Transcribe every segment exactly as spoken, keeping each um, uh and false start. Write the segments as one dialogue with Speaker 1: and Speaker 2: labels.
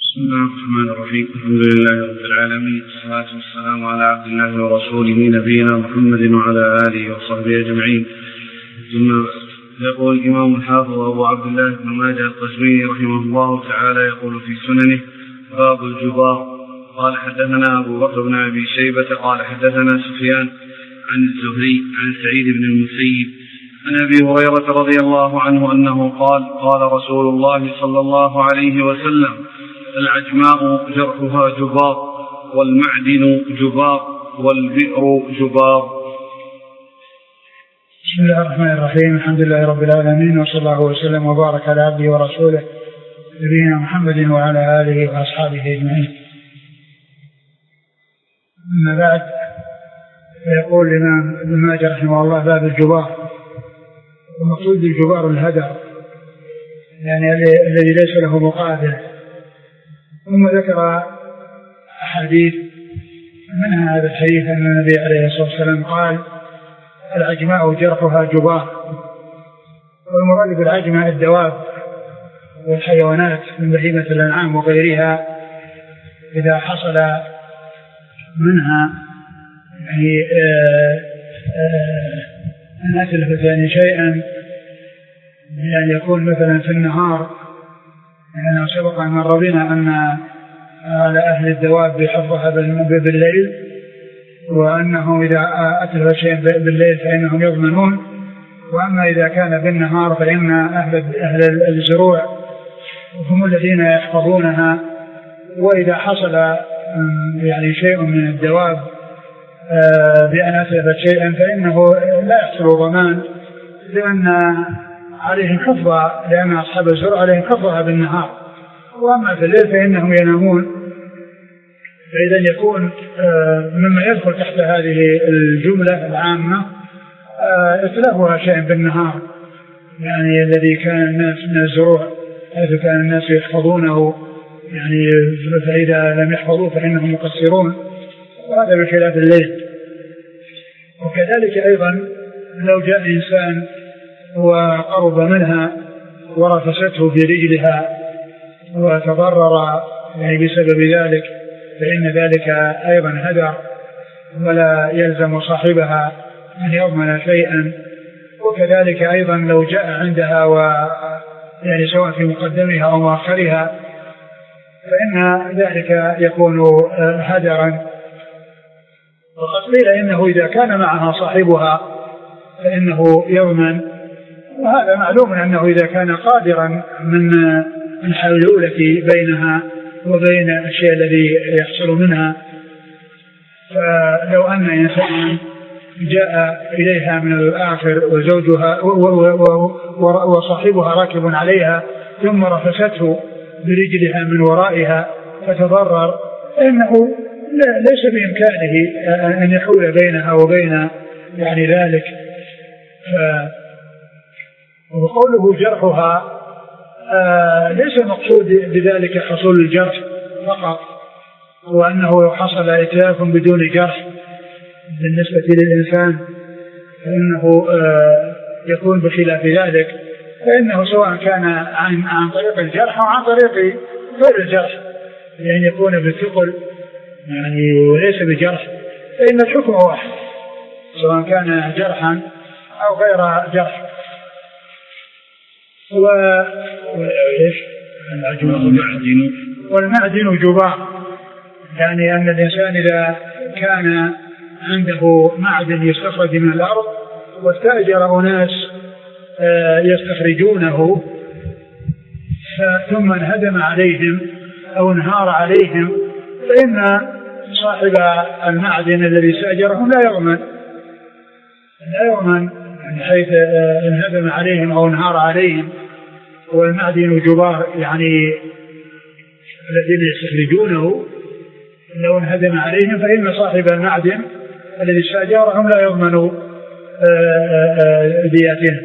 Speaker 1: بسم الله الرحمن الرحيم. الحمد لله رب العالمين، والصلاة والسلام على عبد الله ورسوله نبينا محمد وعلى آله وصحبه أجمعين. ثم يقول الإمام الحافظ أبو عبد الله بن ماجه القزويني رحمه الله تعالى يقول في سننه: باب الجبار. قال حدثنا أبو بكر بن أبي شيبة قال حدثنا سفيان عن الزهري عن سعيد بن المسيب عن أبي هريرة رضي الله عنه أنه قال: قال رسول الله صلى الله عليه وسلم: العجماء جرحها جبار، والمعدن جبار، والبئر جبار.
Speaker 2: بسم الله الرحمن الرحيم. الحمد لله رب العالمين، وصلى الله وسلم وبارك على عبده ورسوله نبينا محمد وعلى آله وأصحابه أجمعين. أما بعد، يقول الإمام ابن ماجه رحمه الله: باب الجبار. ومقصود الجبار الهدر، يعني الذي ليس له مقابل. ثم ذكر أحاديث منها هذا الحديث أن النبي عليه الصلاة والسلام قال: العجماء جرحها جبار. والمراد بالعجماء الدواب والحيوانات من بهيمة الأنعام وغيرها، إذا حصل منها يعني أن أتلفت يعني شيئا، يعني يكون مثلا في النهار، لأنه سبق أن مر بنا أن على أهل الدواب حفظها بالليل، وأنهم إذا أتلف شيء بالليل فإنهم يضمنون. وأما إذا كان بالنهار فإن أهل, أهل الزروع هم الذين يحفظونها. وإذا حصل يعني شيء من الدواب بأن أتلفت شيئا فإنه لا يحصل ضمان، لأن عليهم حفظها، لأن أصحاب الزرع عليهم حفظها بالنهار، وأما في الليل فإنهم ينامون. فإذا يكون مما يدخل تحت هذه الجملة العامة إتلافها شيء بالنهار، يعني الذي كان الناس من الزروع حيث كان الناس يحفظونه، يعني فإذا لم يحفظوه فإنهم مقصرون، وهذا بخلاف الليل. وكذلك أيضا لو جاء إنسان وقرب منها ورفسته برجلها وتضرر يعني بسبب ذلك، فإن ذلك أيضا هدر، ولا يلزم صاحبها أن يضمن شيئا. وكذلك أيضا لو جاء عندها و يعني سواء في مقدمها أو مؤخرها فإن ذلك يكون هدرا. وقد قيل إنه إذا كان معها صاحبها فإنه يضمن، وهذا معلوم أنه إذا كان قادرا من الحلولة بينها وبين الشيء الذي يحصل منها. فلو أن إنسان جاء إليها من الآخر وزوجها وصاحبها راكب عليها ثم رفسته برجلها من ورائها فتضرر، إنه ليس بإمكانه أن يحول بينها وبين يعني ذلك. وقوله جرحها آه ليس المقصود بذلك حصول الجرح فقط، وأنه حصل إتلاف بدون جرح بالنسبة للإنسان فإنه آه يكون بخلاف ذلك، فإنه سواء كان عن, عن طريق الجرح أو عن طريق غير الجرح، يعني يكون بالثقل يعني وليس بجرح، فإن الحكم واحد سواء كان جرحا أو غير جرح. و...
Speaker 1: والمعدن
Speaker 2: والمعدن جبار، يعني أن الإنسان إذا كان عنده معدن يستخرج من الأرض واستأجر أناس يستخرجونه ثم انهدم عليهم أو انهار عليهم، فإن صاحب المعدن الذي استأجرهم لا يضمن لا يضمن من حيث انهدم عليهم أو انهار عليهم. والمعدن جبار، يعني الذين يستخرجونه لو انهدم عليهم فإن صاحب المعدن الذي استأجرهم لا يضمن دياتهم.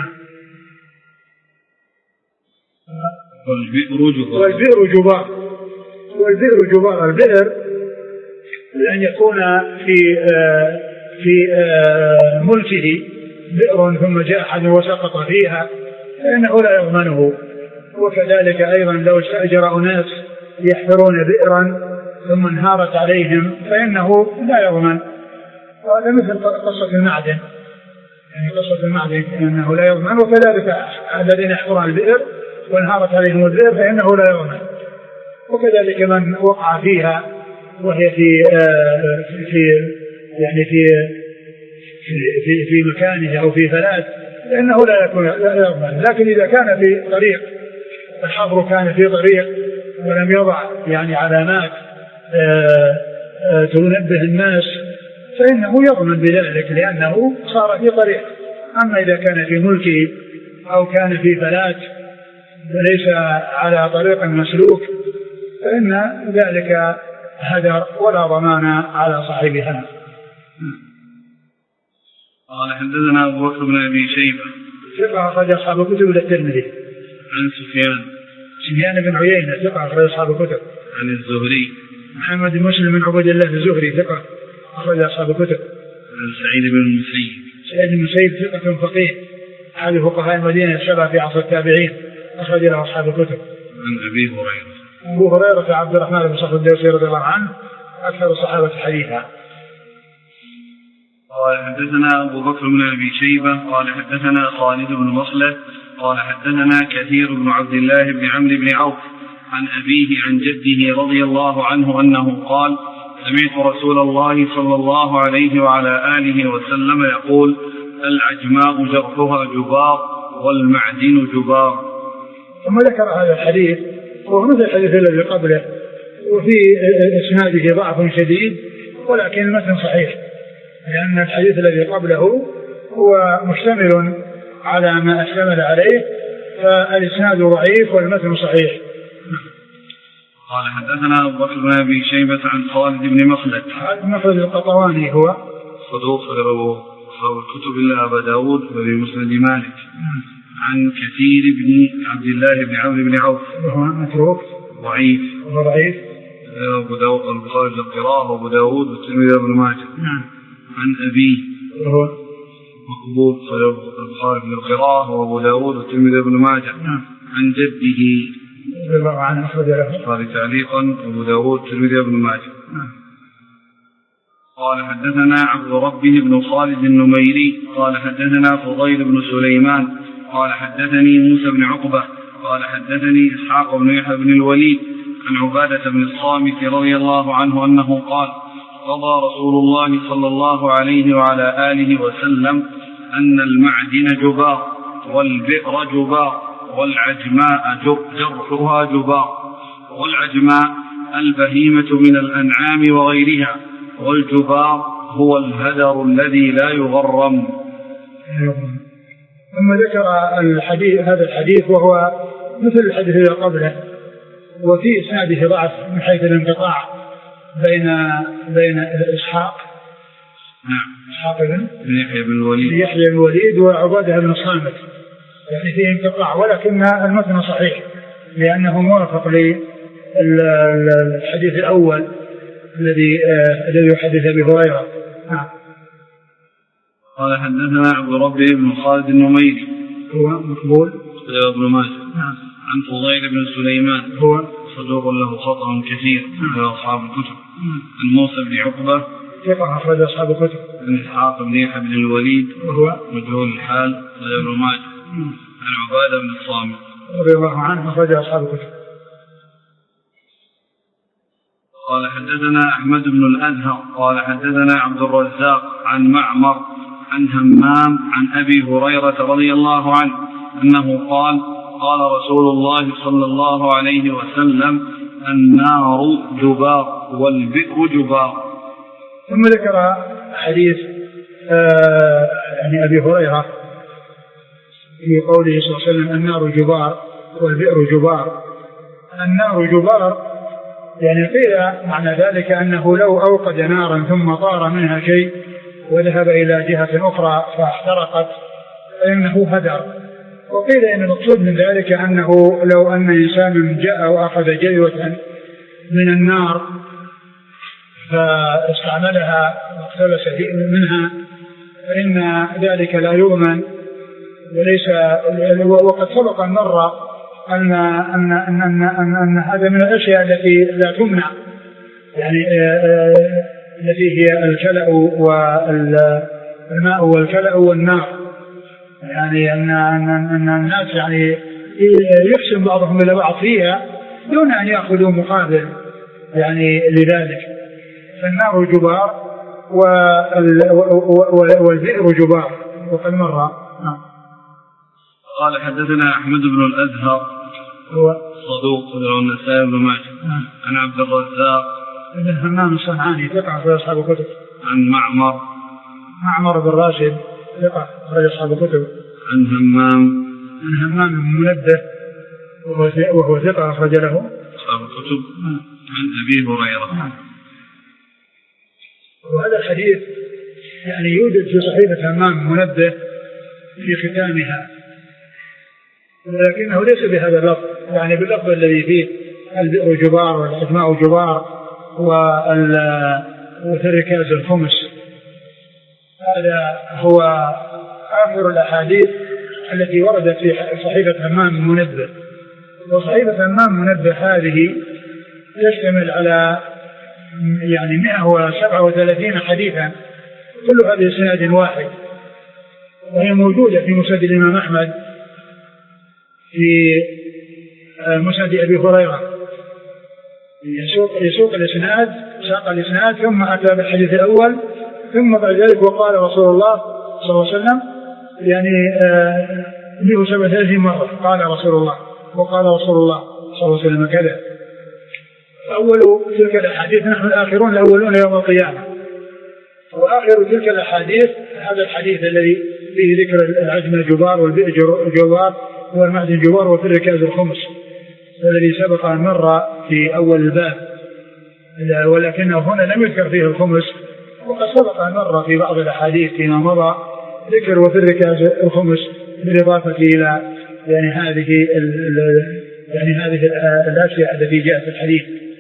Speaker 2: والبئر جبار. والبئر جبار، البئر لأن يكون في في ملكه بئر ثم جاء أحد وسقط فيها فإنه لا يضمنه. وكذلك أيضا لو استأجر أناس يحفرون بئرا ثم انهارت عليهم فإنه لا يضمن. وهذا مثل قصة المعدن، يعني قصة المعدن أنه لا يضمن، وكذلك الذين يحفرون البئر وانهارت عليهم البئر فإنه لا يضمن. وكذلك من وقع فيها وهي في في يعني في في في مكانه أو في فلات فإنه لا يكون لا يضمن. لكن إذا كان في طريق، الحفر كان في طريق ولم يضع يعني علامات تنبه الناس فإنه يضمن بذلك لأنه صار في طريق. أما إذا كان في ملكه أو كان في فلات وليس على طريق مسلوك فإن ذلك هدر ولا ضمان على صاحبها.
Speaker 1: قال حدثنا أبو بكر بن أبي شيبة
Speaker 2: ثقة أخرج أصحاب الكتب إلى الترمذي.
Speaker 1: عن سفيان
Speaker 2: سفيان بن عيينة ثقة أخرج أصحاب الكتب.
Speaker 1: عن الزهري
Speaker 2: محمد بن مسلم بن عبد الله الزهري ثقة أخرج أصحاب الكتب.
Speaker 1: عن سعيد بن المسيب
Speaker 2: سعيد بن المسيب ثقة فقيه أحد فقهاء المدينة السبعة في عصر التابعين أخرج له أصحاب الكتب.
Speaker 1: عن أبي هريرة
Speaker 2: أبو هريرة عبد الرحمن بن صخر الدوسي رضي الله عنه أكثر الصحابة حديثا.
Speaker 1: قال حدثنا أبو بكر بن أبي شيبة قال حدثنا خالد بن مخلد قال حدثنا كثير بن عبد الله بن عمرو بن عوف عن أبيه عن جده رضي الله عنه أنه قال سمعت رسول الله صلى الله عليه وعلى آله وسلم يقول العجماء جرحها جبار والمعدن جبار.
Speaker 2: ثم ذكر هذا الحديث وهو مثل الحديث الذي قبله وفي إسناده ضعف شديد ولكن المتن صحيح لأن الحديث الذي قبله هو مشتمل على ما اشتمل عليه فالإسناد ضعيف والمتن صحيح.
Speaker 1: قال حدثنا أبو بكر بن أبي شيبة عن خالد بن مخلد.
Speaker 2: خالد مخلد القطواني هو
Speaker 1: صدوق له أصحاب الكتب إلا أبا داود وفي مسند مالك. عن كثير بن عبد الله بن عمرو بن عوف
Speaker 2: وهو متروك
Speaker 1: ضعيف
Speaker 2: ضعيف
Speaker 1: أبو داود البخاري القراءة وأبو داود والترمذي وابن ماجه. عن أبيه
Speaker 2: وهو
Speaker 1: مقبول البخاري القراءة وأبو داود والترمذي وابن ماجه. عن جده
Speaker 2: عن أخرج له
Speaker 1: البخاري تعليقا وأبو داود والترمذي وابن ماجه. قال حدثنا عبد ربه بن خالد النميري قال حدثنا فضيل بن سليمان قال حدثني موسى بن عقبة قال حدثني إسحاق بن يحيى بن الوليد عن عبادة بن الصامت رضي الله عنه أنه قال قضى رسول الله صلى الله عليه وعلى آله وسلم أن المعدن جبار والبئر جبار والعجماء جرحها جبار. والعجماء البهيمة من الأنعام وغيرها والجبار هو الهدر الذي لا يغرم.
Speaker 2: ثم ذكر الحديث هذا الحديث وهو مثل الحديث الذي قبله وفي إسناده ضعف من حيث الانقطاع بين بين إسحاق
Speaker 1: نعم
Speaker 2: إسحاق بن
Speaker 1: يحيى بن الوليد
Speaker 2: يحيى بن الوليد وعبادة بن الصامت يعني فيه انقطاع ولكن المتن صحيح لأنه موافق للحديث الأول الذي الذي يحدث أبي هريرة. نعم.
Speaker 1: قال حدثنا عبد ربه بن خالد النميري
Speaker 2: هو مقبول
Speaker 1: ابن ماجه.
Speaker 2: نعم.
Speaker 1: عن فضيل بن سليمان
Speaker 2: هو
Speaker 1: صدوق له خطأ كثير من أصحاب الكتب. عن موسى بن عقبة
Speaker 2: ثقة أخرج أصحاب الكتب.
Speaker 1: عن إسحاق بن يحيى بن الوليد
Speaker 2: وهو
Speaker 1: مجهول الحال ابن ماجه. عن عبادة بن الصامت
Speaker 2: رضي الله عنه أخرج أصحاب الكتب.
Speaker 1: قال حدثنا أحمد بن الأزهر قال حدثنا عبد الرزاق عن معمر عن همام عن أبي هريرة رضي الله عنه أنه قال قال رسول الله صلى الله عليه وسلم النار جبار والبئر جبار.
Speaker 2: ثم ذكر حديث آه يعني أبي هريرة في قوله صلى الله عليه وسلم النار جبار والبئر جبار. النار جبار يعني قيل معنى ذلك أنه لو أوقد نارا ثم طار منها شيء وذهب إلى جهة أخرى فاحترقت فإنه هدر. وقيل إن المقصود من ذلك أنه لو أن إنسان جاء وأخذ جلوة من النار فاستعملها واقتبس منها فإن ذلك لا يؤمن وليس. وقد سبق أن مر أن أن أن أن, أن, أن هذا من الأشياء التي لا تمنع، يعني التي هي الكلأ والماء والكلأ والنار، يعني أن أن أن الناس يعني يحسن بعضهم إلى بعض فيها دون أن يأخذوا مقابل يعني لذلك. فالنار جبار والبئر جبار وقد مر.
Speaker 1: قال حدثنا أحمد بن الأزهر
Speaker 2: هو
Speaker 1: صدوق له النسائي بن ماجه عن عبد الرزاق
Speaker 2: بن همام الصنعاني ثقة في أصحاب الكتب.
Speaker 1: عن معمر
Speaker 2: معمر بن راشد ثقة في أصحاب الكتب.
Speaker 1: عن همام
Speaker 2: عن همام بن منبه وهو ثقة أخرج له
Speaker 1: أصحاب الكتب. عن أبي هريرة.
Speaker 2: وهذا الحديث يعني يوجد في صحيفة همام منبه في ختامها، ولكنه ليس بهذا اللفظ، يعني باللفظ الذي فيه البئر جبار والعجماء جبار وتركاز الخمس. هذا هو آخر الأحاديث التي وردت في صحيفة همام منبه. وصحيفة همام منبه هذه تشتمل على يعني مئة وسبعة وثلاثين حديثا كلها بإسناد واحد، وهي موجودة في مسند الإمام أحمد في مسند أبي هريرة. يسوق, يسوق الإسناد ساق الإسناد ثم أتى بالحديث الأول ثم بعد ذلك وقال رسول الله صلى الله عليه وسلم، يعني مئة وسبعة وثلاثين مرة قال رسول الله وقال رسول الله صلى الله عليه وسلم كذا. أول تلك الأحاديث نحن الآخرون الأولون يوم القيامة، وآخر تلك الأحاديث هذا الحديث الذي فيه ذكر العجم الجبار والبئر جبار والمعدن جبار وفي الركاز الخمس الذي سبق أن مر في أول الباب، ولكنه هنا لم يذكر فيه الخمس، وقد سبق أن مر في بعض الأحاديث فيما مضى ذكر وفي الركاز الخمس بالإضافة إلى يعني هذه يعني هذه الأشياء التي جاءت في الحديث.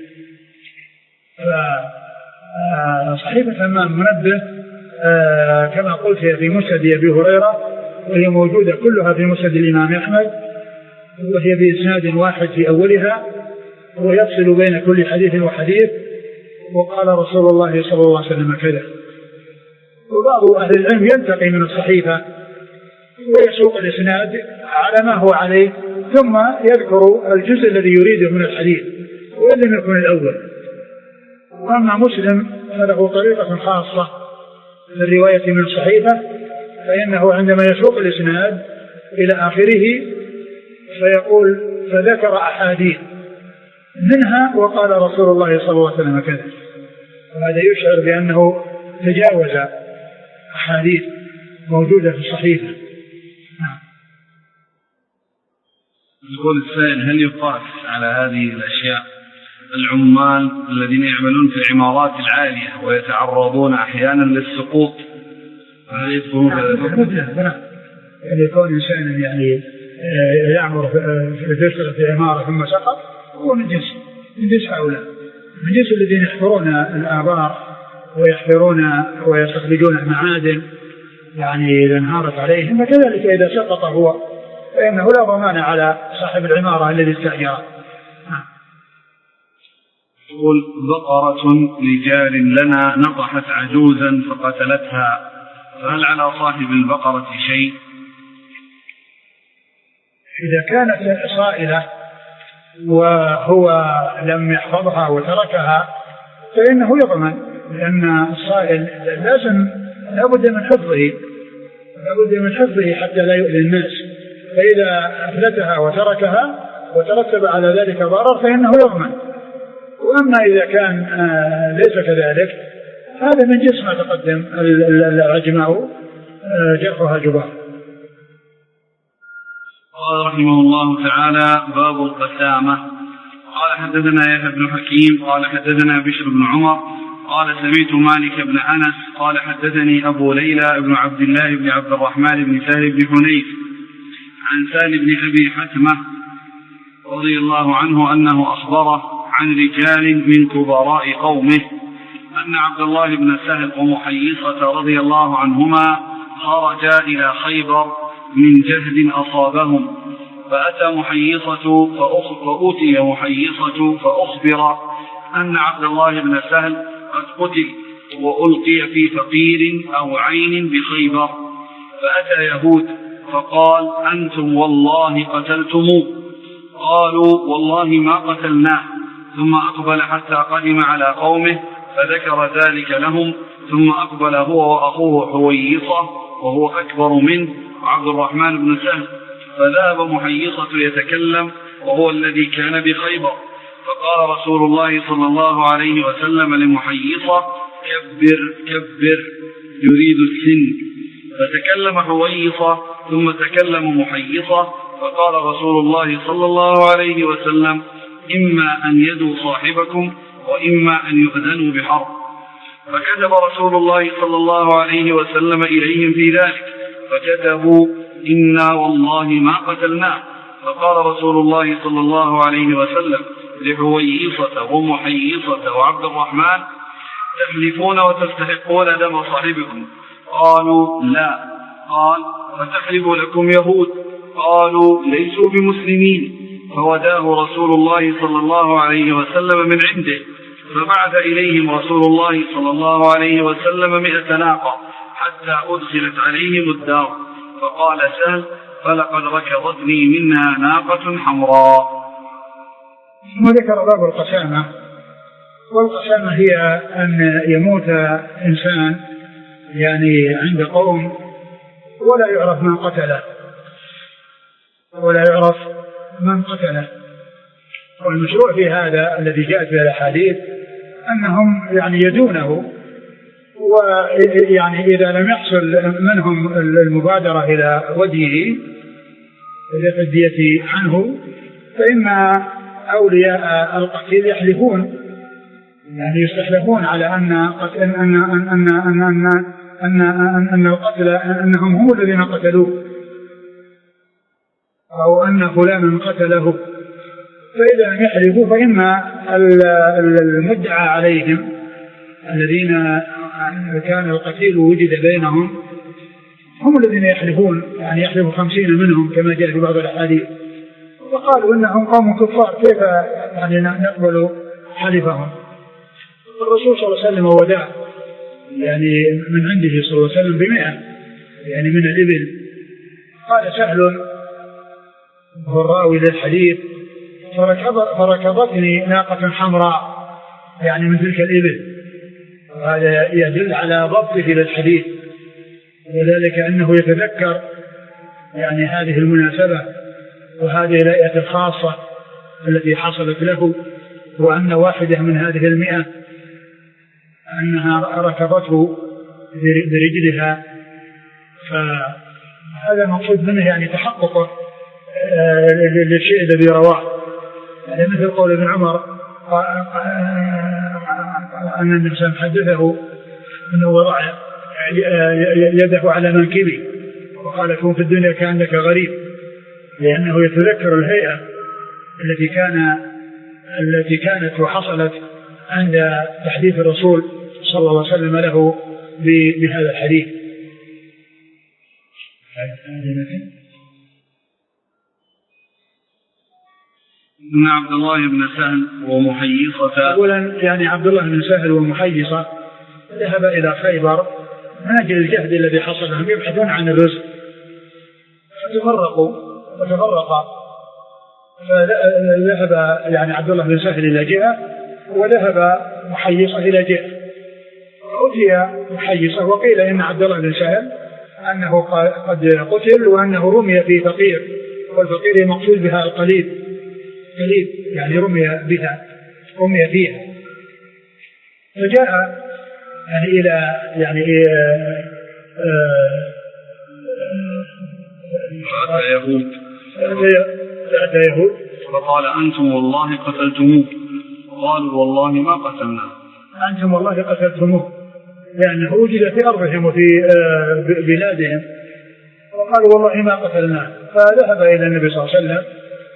Speaker 2: فصحيفة همام منبه كما قلت هي في مسند أبي هريرة، وهي موجودة كلها في مسند الإمام أحمد، وهي بإسناد واحد في أولها ويفصل بين كل حديث وحديث وقال رسول الله صلى الله عليه وسلم كذا. وبعض أهل العلم ينتقي من الصحيفة ويسوق الإسناد على ما هو عليه ثم يذكر الجزء الذي يريده من الحديث وإن لم يكن الأول. وأما مسلم فله طريقة خاصة للرواية من الصحيفة، فإنه عندما يسوق الإسناد إلى آخره فيقول فذكر أحاديث منها وقال رسول الله صلى الله عليه وسلم كذا، وهذا يشعر بأنه تجاوز أحاديث موجودة في الصحيفة.
Speaker 1: يقول السائل هل يقاس على هذه الأشياء العمال الذين يعملون في العمارات العالية ويتعرضون أحيانا للسقوط؟ هل يدخلون
Speaker 2: يعني يكون إنسان يعني يعمر في عمارة ثم سقط هو من جنس من جنس هؤلاء، من جنس الذين يحفرون الآبار ويحفرون ويستخرجون المعادن يعني إذا انهارت عليهم، فكذلك إذا سقط هو فإنه لا ضمان على صاحب العمارة الذي استأجره.
Speaker 1: يقول بقرة لجار لنا نطحت عجوزا فقتلتها، فهل على صاحب البقرة شيء؟
Speaker 2: إذا كانت صائلة وهو لم يحفظها وتركها فإنه يضمن، لأن الصائل لازم لابد من حفظه لابد من حفظه حتى لا يؤذي الناس، فإذا أفلتها وتركها وترتب على ذلك ضرر فإنه يضمن. وأما إذا كان ليس كذلك هذا من جنس ما تقدم العجماء جرحها جبار.
Speaker 1: قال رحمه الله تعالى باب القسامة. قال حدثنا يحيى بن حكيم قال حدثنا بشر بن عمر قال سمعت مالك بن أنس قال حدثني أبو ليلى بن عبد الله بن عبد الرحمن بن سهل بن حنيف عن سهل بن أبي حتمة رضي الله عنه أنه أخبره عن رجال من كبراء قومه أن عبد الله بن سهل ومحيصة رضي الله عنهما خرجا إلى خيبر من جهد أصابهم، فأتى محيصة فأوتي محيصة فأخبر أن عبد الله بن سهل قد قتل وألقي في فقير أو عين بخيبر. فأتى يهود فقال أنتم والله قتلتموه. قالوا والله ما قتلناه. ثم أقبل حتى قدم على قومه فذكر ذلك لهم. ثم أقبل هو وأخوه حويصة وهو أكبر منه عبد الرحمن بن سهل. فذهب محيصة يتكلم وهو الذي كان بخيبر. فقال رسول الله صلى الله عليه وسلم لمحيصة كبر كبر يريد السن. فتكلم حويصة ثم تكلم محيصة. فقال رسول الله صلى الله عليه وسلم إما أن يدوا صاحبكم وإما أن يؤذنوا بحرب. فكتب رسول الله صلى الله عليه وسلم إليهم في ذلك فكتبوا إنا والله ما قتلناه. فقال رسول الله صلى الله عليه وسلم لحويصة ومحيصة وعبد الرحمن تحلفون وتستحقون دم صاحبكم؟ قالوا لا. قال فتحلف لكم يهود؟ قالوا ليسوا بمسلمين. فوداه رسول الله صلى الله عليه وسلم من عنده. فبعث إليهم رسول الله صلى الله عليه وسلم مئة ناقة حتى أدخلت عليهم الدار. فقال سهل فلقد ركضتني منها ناقة حمراء.
Speaker 2: وذكر باب القسامة. والقسامة هي أن يموت إنسان يعني عند قوم ولا يعرف من قتله ولا يعرف من قتله. والمشروع في هذا الذي جاءت به الأحاديث أنهم يعني يدونه، ويعني إذا لم يحصل منهم المبادرة إلى وديه إلى الدية عنه فإما أولياء القتيل يحلفون يعني يستحلفون على أن أن أن أن أن أن أن أن أن القتل أنهم هم الذين قتلوه أو أن فلانا قتله. فإذا لم يحلفوا فإما المدعى عليهم الذين كان القتيل وجد بينهم هم الذين يحلفون يعني يحلف خمسين منهم كما جاء في بعض الأحاديث. وقالوا إنهم قوم كفار كيف يعني نقبل حلفهم. الرسول صلى الله عليه وسلم ودع يعني من عنده صلى الله عليه وسلم بمئة يعني من الإبل. قال سهل هو الراوي للحديث فركضتني ناقة حمراء يعني من تلك الإبل. وهذا يدل على ضبطه للحديث وذلك أنه يتذكر يعني هذه المناسبة وهذه الآية الخاصة التي حصلت له، وأن واحدة من هذه المئة أنها ركضته برجلها. فهذا المقصود منه يعني تحققه للشيء الذي رواه يعني مثل قول ابن عمر أن الإنسان حدثه أنه وضع يده على منكبه وقال كن في الدنيا كأنك غريب، لأنه يتذكر الهيئة التي كان التي كانت وحصلت عند تحديث الرسول صلى الله عليه وسلم له بهذا الحديث.
Speaker 1: إن عبد الله بن سهل ومحيصة
Speaker 2: أولا يعني عبد الله بن سهل ومحيصة ذهب إلى خيبر من أجل الجهد الذي حصل لهم يبحثون عن الرزق فتفرقوا وتفرقا. فذهب يعني عبد الله بن سهل إلى جهة وذهب محيصة إلى جهة. أتي محيصة وقيل إن عبد الله بن سهل أنه قد قتل وأنه رمي في فقير، والفقير مقصود بها القليل قليل يعني رمي بها رمي فيها. فجاء يعني إلى يعني
Speaker 1: فأتى يهود
Speaker 2: فأتى يهود
Speaker 1: فقال أنتم والله قتلتموه. قالوا والله ما قتلناه.
Speaker 2: أنتم والله قتلتموه لأنه وجد في أرضهم وفي بلادهم. وقالوا والله ما قتلناه. فذهب إلى النبي صلى الله عليه وسلم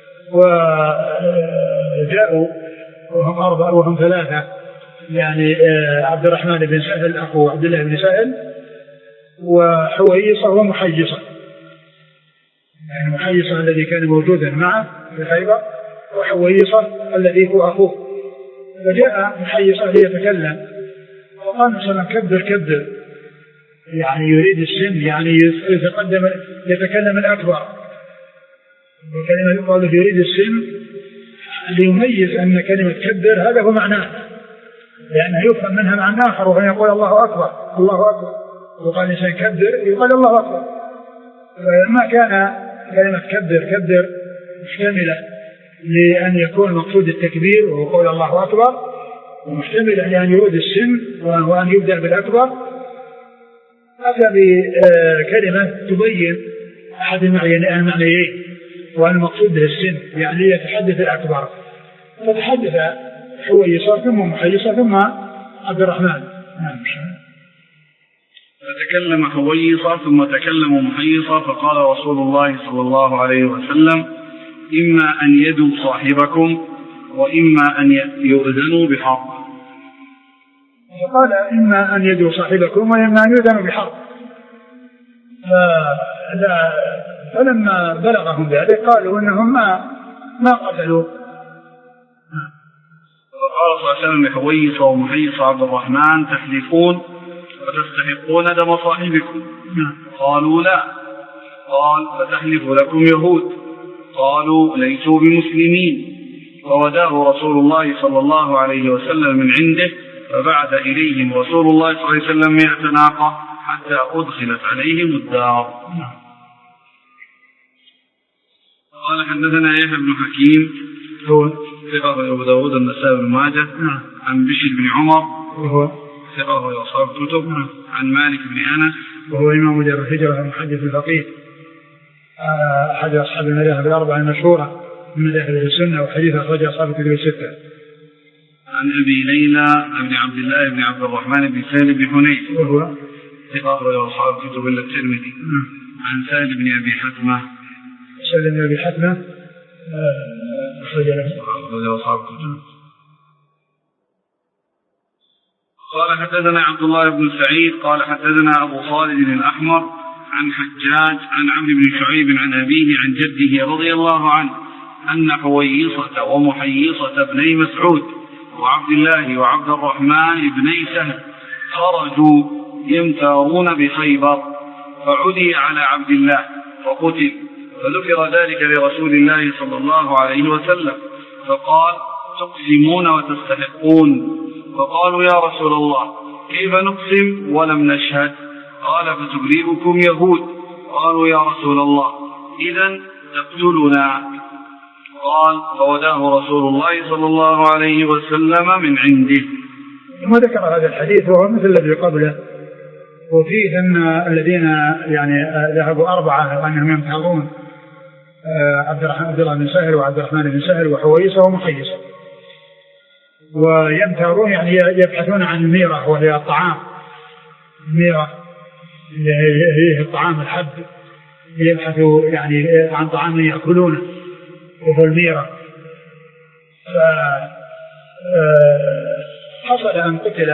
Speaker 2: وجاءوا وهم أربعة وهم ثلاثة يعني عبد الرحمن بن سهل أخو عبد الله بن سهل وحويصة ومحيصة يعني محيصة الذي كان موجودا معه في خيبر، وحويصة الذي هو أخوه. فجاء محيصة ليتكلم، فقال صلى الله عليه وسلم كبر كبر، يعني يريد السن، يعني يتقدم يتكلم الأكبر، وكلمة يقال يريد السن ليميز أن كلمة كبر هذا هو معناه، لأنه يفهم منها معنى آخر، وهو يقول الله أكبر الله أكبر، وقال إنسان كبر يقال الله أكبر. فلما كان كلمة كبر كبر مشتملة لأن يكون مقصود التكبير وهو قول الله أكبر، ومشتملة لأن يريد السن وأن يبدأ بالأكبر، أتى بكلمة تبين أحد المعنيين، وأن المقصود به السن، يعني يتحدث الأكبر. فتحدث حويصة ثم محيصة ثم عبد الرحمن.
Speaker 1: فتكلم حويصة ثم تكلم محيصة، فقال رسول الله صلى الله عليه وسلم: إما أن يدوا صاحبكم وإما أن يؤذنوا بحرب.
Speaker 2: فقال: إما أن يدوا صاحبكم وإما أن يؤذنوا بحرب. فلما بلغهم ذلك قالوا إنهم ما ما قتلوا.
Speaker 1: فقال صلى الله عليه وسلم لحويصة ومحيصة عبد الرحمن: تحلفون وتستحقون دم صاحبكم؟ قالوا: لا. قال: فتحلف لكم يهود؟ قالوا: ليسوا بمسلمين. فوداه رسول الله صلى الله عليه وسلم من عنده، فبعث إليهم رسول الله صلى الله عليه وسلم مئة ناقة حتى أدخلت عليهم الدار. قال: حدثنا يحيى بن حكيم
Speaker 2: هو
Speaker 1: ثقة أبو داود النسائي بن ماجه عن بشر بن عمر
Speaker 2: وهو
Speaker 1: ثقة أصحاب الكتب عن مالك بن أنس
Speaker 2: وهو إمام دار الهجرة المحدث الفقيه أحد أصحاب المذاهب الأربعة المشهورة من مذاهب السنة، وحديث أخرج أصحاب الكتب الستة. عن
Speaker 1: أبي ليلى بن عبد الله بن عبد الرحمن بن سهل بن حنيف
Speaker 2: وهو
Speaker 1: ثقة أصحاب الكتب إلا الترمذي. عن سهل بن أبي حتمة
Speaker 2: سهل بن أبي حتمة أخرج
Speaker 1: أصحاب الكتب. قال: حدثنا عبد الله بن سعيد قال حدثنا أبو خالد الأحمر عن حجاج عن عمرو بن شعيب عن أبيه عن جده رضي الله عنه أن حويصة ومحيصة بني مسعود وعبد الله وعبد الرحمن بني سهل خرجوا يمتارون بخيبر، فعدي على عبد الله فقتل، فذكر ذلك لرسول الله صلى الله عليه وسلم، فقال: تقسمون وتستحقون. فقالوا: يا رسول الله كيف نقسم ولم نشهد؟ قال: فتبرئكم يهود. قالوا: يا رسول الله إذن تقتلنا. قال: فوداه رسول الله صلى الله عليه وسلم من عنده.
Speaker 2: ثم ذكر هذا الحديث وهو مثل الذي قبله، وفيه أن الذين يعني ذهبوا أربعة وأنهم يمتارون عبد الرحمن عبد الله بن سهل وعبد الرحمن بن سهل وحويصة ومحيصة، ويمتارون يعني يبحثون عن الميرة وهي الطعام، الميرة هي الطعام الحب، يبحثوا يعني عن طعام يأكلونه وهو الميرة. فحصل أن قتل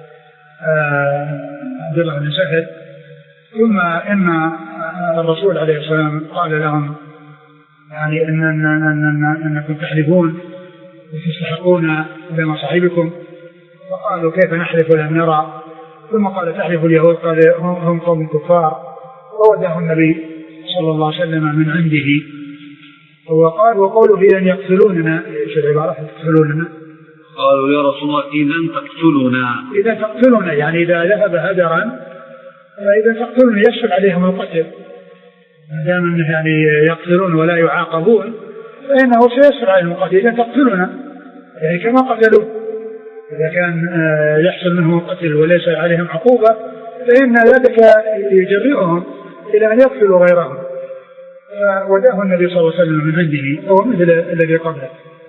Speaker 2: عبد الله بن سهل، ثم إن الرسول عليه الصلاة والسلام قال لهم يعني إن إن إن إنكم تحلفون وتستحقون دم صاحبكم، فقالوا: كيف نحلف ولم نرى؟ ثم قال: تحلف اليهود؟ قال: هم قوم كفار. فوداه النبي صلى الله عليه وسلم من عنده. وقال: وقولوا في أن يقتلوننا، ايش العبارة؟ يقتلوننا.
Speaker 1: قالوا: يا رسول الله إذن تقتلنا.
Speaker 2: إذا تقتلنا يعني إذا ذهب هدرا فإذا تقتلنا يسهل عليهم القتل، ما دام أنه يعني يقتلون ولا يعاقبون فإنه سيسهل عليهم القتل. إذا تقتلنا يعني كما قتلوا، إذا كان يحصل منهم القتل وليس عليهم عقوبة فإن ذلك يجرئهم إلى أن يقتلوا غيرهم. وداه النبي صلى الله عليه وسلم من عنده وهو مثل الذي قبله.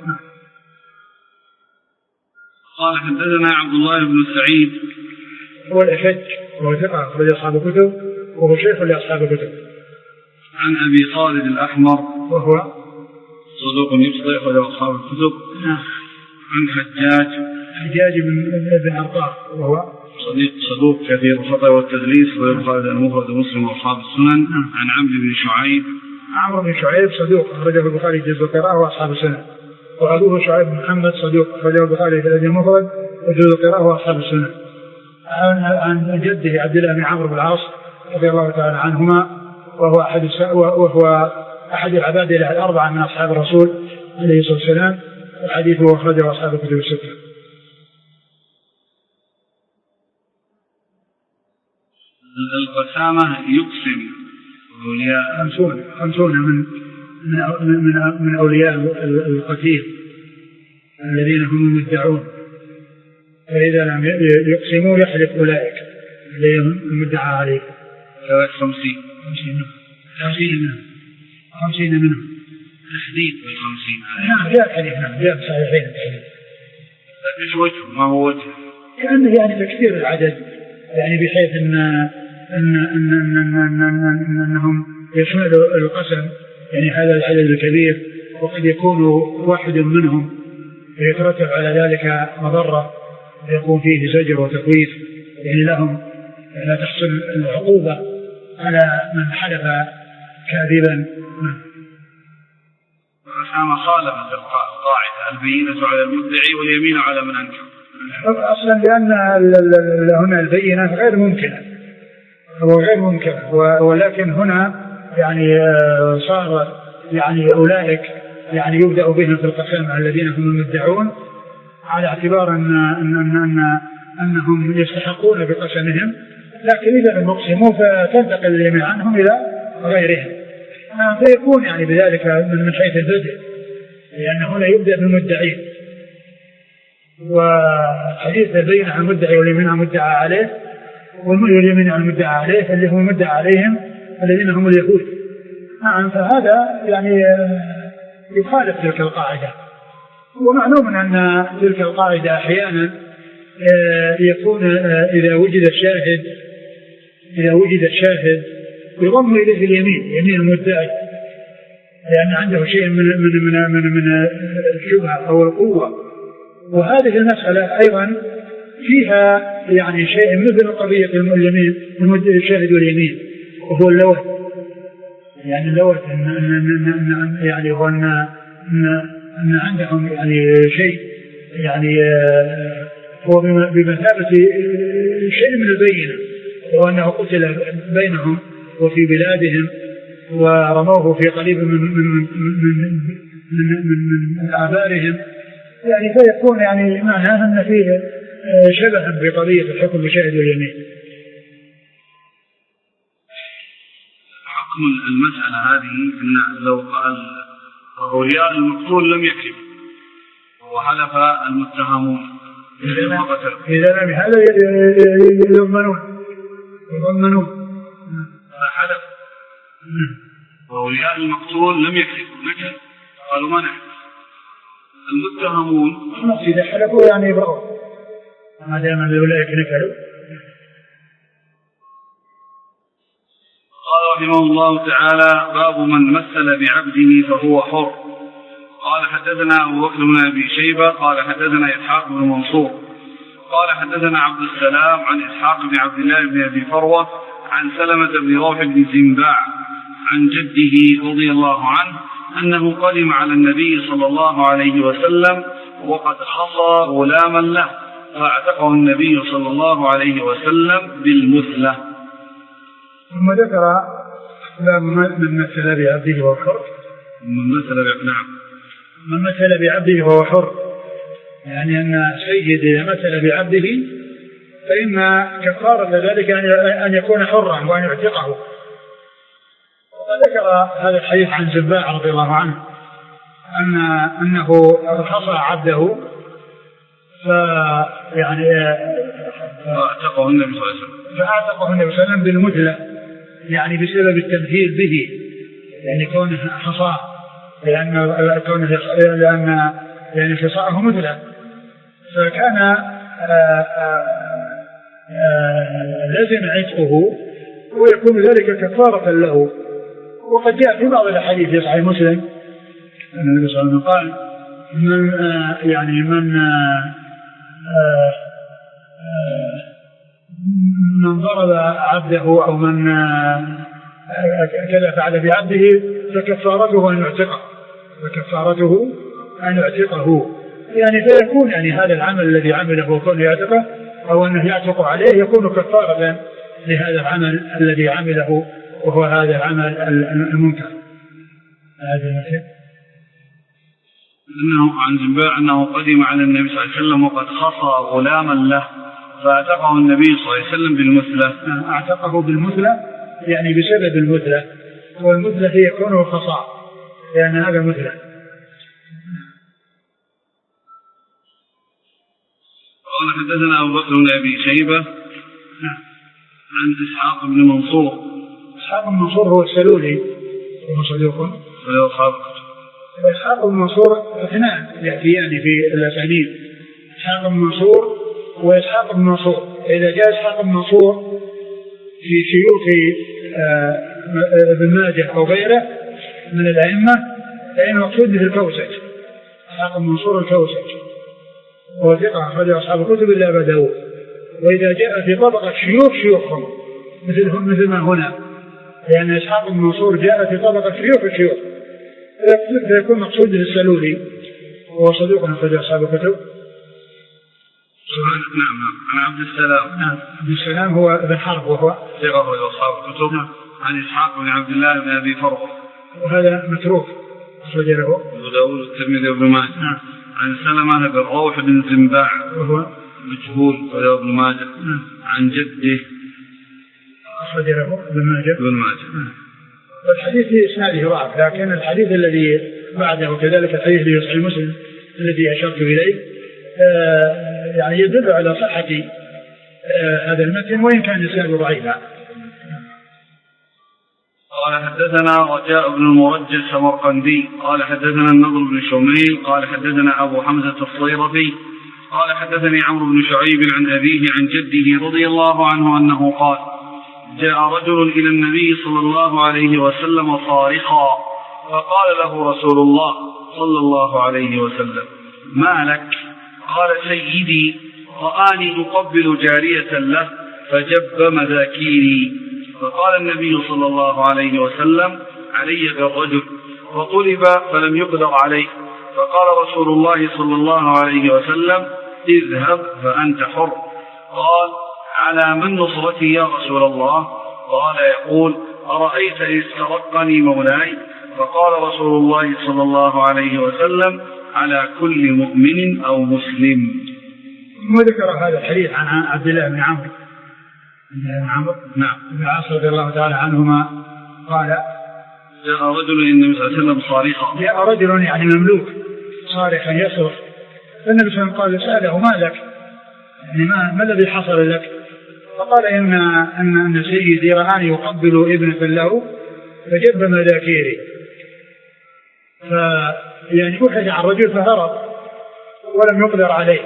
Speaker 1: قال: حدثنا عبد الله بن سعيد
Speaker 2: هو الأشج وهو ثقة أخرج أصحاب الكتب وهو شيخ لأصحاب الكتب.
Speaker 1: عن أبي خالد الأحمر
Speaker 2: وهو
Speaker 1: صدوق يخطئ أخرج أصحاب الكتب. عن حجاج
Speaker 2: حجاج بن أرطاة وهو
Speaker 1: صديق صدوق كثير الخطأ والتدليس، ويبقى المفرد مسلم وأصحاب السنن. عن عمرو بن شعيب
Speaker 2: عمرو بن شعيب صدوق أخرجه البخاري في جزء القراءة وأصحاب السنن، وأبوه شعيب بن محمد صدوق أخرجه البخاري في الأدب المفرد وجزء القراءة وأصحاب السنن. عن جده عبد الله بن عمرو بن العاص رضي الله تعالى عنهما، وهو أحد وهو أحد العبادلة الأربعة من أصحاب الرسول عليه الصلاة والسلام، وحديثه أخرجه أصحاب الكتب الستة.
Speaker 1: القسامة يقسم أولياء
Speaker 2: خمسون خمسون من من من أولياء القتيل الذين هم المدعون، فإذا لم يقسموا يحلف أولئك الذين المدعى عليه.
Speaker 1: خمسين
Speaker 2: خمسين منهم خمسين منهم
Speaker 1: تحديد بالخمسين.
Speaker 2: نعم جاء الحديث، نعم جاء بصحيحين الحديث.
Speaker 1: إيش وجه؟ ما هو وجه؟
Speaker 2: كأنه يعني تكثير العدد، يعني بحيث أن أن أن أن أن أن أنهم يشملوا القسم يعني هذا العدد الكبير، وقد يكون واحد منهم يترتب على ذلك مضرة يكون فيه زجر وتخويف يعني لهم، لا تحصل العقوبة على من حلف كاذبا.
Speaker 1: القسامة خالفت القاعدة البينة على المدعي واليمين على من أنكر.
Speaker 2: أصلا لأن هنا البينة غير ممكنة وغير ممكنة، ولكن هنا يعني صار يعني أولئك يعني يبدأ بهم في القسم الذين هم المدعون على اعتبار أن أن أن أن أنهم يستحقون بقسمهم، لكن إذا لم يقسموا فتنتقل اليمين عنهم إلى غيرهم، فيكون يعني بذلك من حيث البدء، لأن هنا يبدأ بالمدعين، وحديث البينة عن المدعي واليمين عن المدعى عليه واليمين عن المدعى عليه اللي هم المدعى عليهم الذين هم اليهود. نعم، فهذا يعني يخالف تلك القاعدة، ومعلوم أن تلك القاعدة أحيانا يكون إذا وجد الشاهد إذا وجد الشاهد يضم إليه اليمين يمين المدعي، لأن عنده شيء من من من من, من الشبهة أو القوة. وهذه المسألة أيضا فيها يعني شيء مثل قضية اليمين الشاهد واليمين، وهو اللوث، يعني اللوث إن يعني هو أن أن عندهم يعني شيء يعني هو بمثابة شيء من البينة، وأنه قتل بينهم وفي بلادهم ورموه في قريب من من من من من, من آبارهم، يعني فيكون يعني معناه أن فيه شبه بقضية الحكم بشاهد اليمين.
Speaker 1: حكم المسألة هذه أن لو قال أولياء المقتول لم يكذب وحلف المتهمون
Speaker 2: إذا لم هذا يضمنون يضمنون
Speaker 1: فحلف وأولياء المقتول لم يكذبوا نكذب، قالوا ما نكذب. المتهمون
Speaker 2: إذا حلفوا يعني يبرؤون ما دام أولئك نكذبوا.
Speaker 1: قال رحمه الله تعالى: باب من مثل بعبده فهو حر. قال حدثنا أبو بكر بن أبي شيبة قال حدثنا إسحاق بن منصور قال حدثنا عبد السلام عن إسحاق بن عبد الله بن أبي فروة عن سلمة بن روح بن زنباع عن جده رضي الله عنه أنه قدم على النبي صلى الله عليه وسلم وقد حصى غلاما له فاعتقه النبي صلى الله عليه وسلم بالمثلة.
Speaker 2: ثم ذكر من مثل بعبده وهو حر.
Speaker 1: من مثل نعم
Speaker 2: من مثل بعبده وهو حر، يعني أن سيد إذا مثل بعبده فإن كفارة ذلك أن يكون حرا وأن يعتقه. وقد ذكر هذا الحديث عن زنباع رضي الله عنه أن أنه حصى عبده فيعني
Speaker 1: فاعتقه النبي صلى الله عليه وسلم
Speaker 2: فاعتقه النبي صلى الله عليه وسلم بالمثلة، يعني بسبب التمثيل به، يعني كونه حصاه، لأن كونه لأن يعني حصاءه مثلة، فكان لازم عتقه ويكون ذلك كفارة له. وقد جاء في بعض الأحاديث في صحيح مسلم أن النبي صلى الله عليه وسلم قال: من يعني من من ضرب عبده أو من كذا فعل بعبده فكفارته أن يعتقه فكفارته أن يعتقه يعني فيكون يعني هذا العمل الذي عمله وكون يعتقه أو أنه يعتق عليه يكون كفارة لهذا العمل الذي عمله وهو هذا العمل المنكر. هذا المثل
Speaker 1: أنه عن جبير أنه قدم على النبي صلى الله عليه وسلم وقد خصى غلاما له فأعتقه النبي صلى الله عليه وسلم بالمثلة.
Speaker 2: أعتقه بالمثلة يعني بسبب المثلة، والمثلة هي كونه خصاء لأن هذا مثلة.
Speaker 1: قال حدثنا أبو بكر بن أبي شيبة عن إسحاق بن منصور.
Speaker 2: إسحاق بن منصور هو السلولي وهو صديق
Speaker 1: وله أصحاب الكتب.
Speaker 2: إسحاق بن منصور اثنان يأتيان في الأسانيد، إسحاق بن منصور وإسحاق بن منصور. إذا جاء إسحاق بن منصور في شيوخ ابن ماجه أو غيره من الأئمة فإن مقصود به الكوسج، إسحاق بن منصور الكوسج هو ثقة أخرج أصحاب الكتب إلا أبا داود. وإذا جاء في طبقة شيوخ شيوخهم مثلهم مثل ما هنا، لأن إسحاق بن منصور جاء في طبقة شيوخ الشيوخ فيكون مقصود به السلولي وهو صديق أخرج أصحاب الكتب.
Speaker 1: نعم عن عبد السلام.
Speaker 2: نعم عبد السلام هو ابن حرب وهو
Speaker 1: ثقة أخرج أصحاب الكتب. نعم. عن إسحاق بن عبد الله بن أبي فرقة
Speaker 2: وهذا متروك أخرج له
Speaker 1: أبو داود والترمذي وابن ماجه.
Speaker 2: نعم.
Speaker 1: عن سلمة بن روح بن زنباع
Speaker 2: وهو
Speaker 1: مجهول وله ابن ماجه.
Speaker 2: نعم.
Speaker 1: عن جده
Speaker 2: أخرج له ابن ماجه.
Speaker 1: ابن ماجه.
Speaker 2: نعم. والحديث في إسناده ضعف، لكن الحديث الذي بعده وكذلك الحديث في صحيح مسلم الذي أشرت إليه آه يعني يدل على صحة آه هذا المتن وإن كان إسناده ضعيفا.
Speaker 1: قال حدثنا رجاء بن المرجل السمرقندي قال حدثنا النضر بن شميل قال حدثنا أبو حمزة الصيرفي قال حدثني عمرو بن شعيب عن أبيه عن جده رضي الله عنه أنه قال جاء رجل إلى النبي صلى الله عليه وسلم صارخا فقال له رسول الله صلى الله عليه وسلم ما لك؟ قال سيدي رآني أقبل جارية له فجب مذاكيري. فقال النبي صلى الله عليه وسلم علي بالرجل فطلب فلم يقدر عليه. فقال رسول الله صلى الله عليه وسلم اذهب فأنت حر. قال على من نصرتي يا رسول الله؟ قال يقول أرأيت إذ سرقني مولاي؟ فقال رسول الله صلى الله عليه وسلم على كل مؤمن أو مسلم.
Speaker 2: وذكر هذا الحديث عن عبد الله بن عمرو بن عمرو
Speaker 1: نعم
Speaker 2: بن العاص رضي الله تعالى عنهما قال
Speaker 1: جاء رجل إلى النبي صلى الله عليه وسلم صارخا.
Speaker 2: جاء رجل يعني مملوك صارخا يصرخ، فالنبي صلى الله عليه وسلم قال سأله ما لك؟ يعني ما, ما الذي حصل لك؟ فقال إن, أن, أن سيدي رآني يقبل ابنة له فجب مذاكيري. فيعني بحث عن الرجل فهرب ولم يقدر عليه.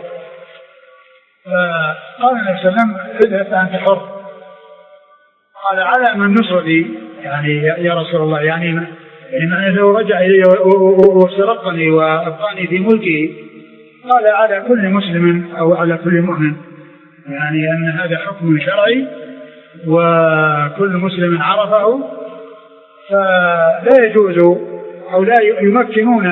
Speaker 2: فقال النبي صلى الله عليه وسلم اذهب فأنت حر. قال على من نصرتي يعني يا رسول الله؟ يعني يعني لو رجع إلي وسرقني وأبقاني في ملكي. قال على كل مسلم أو على كل مؤمن، يعني أن هذا حكم شرعي وكل مسلم عرفه فلا يجوز أو لا يمكنون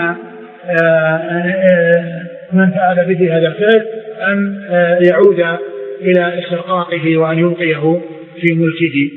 Speaker 2: من فعل به هذا الفعل أن يعود إلى استرقاقه وأن يلقيه في ملكه.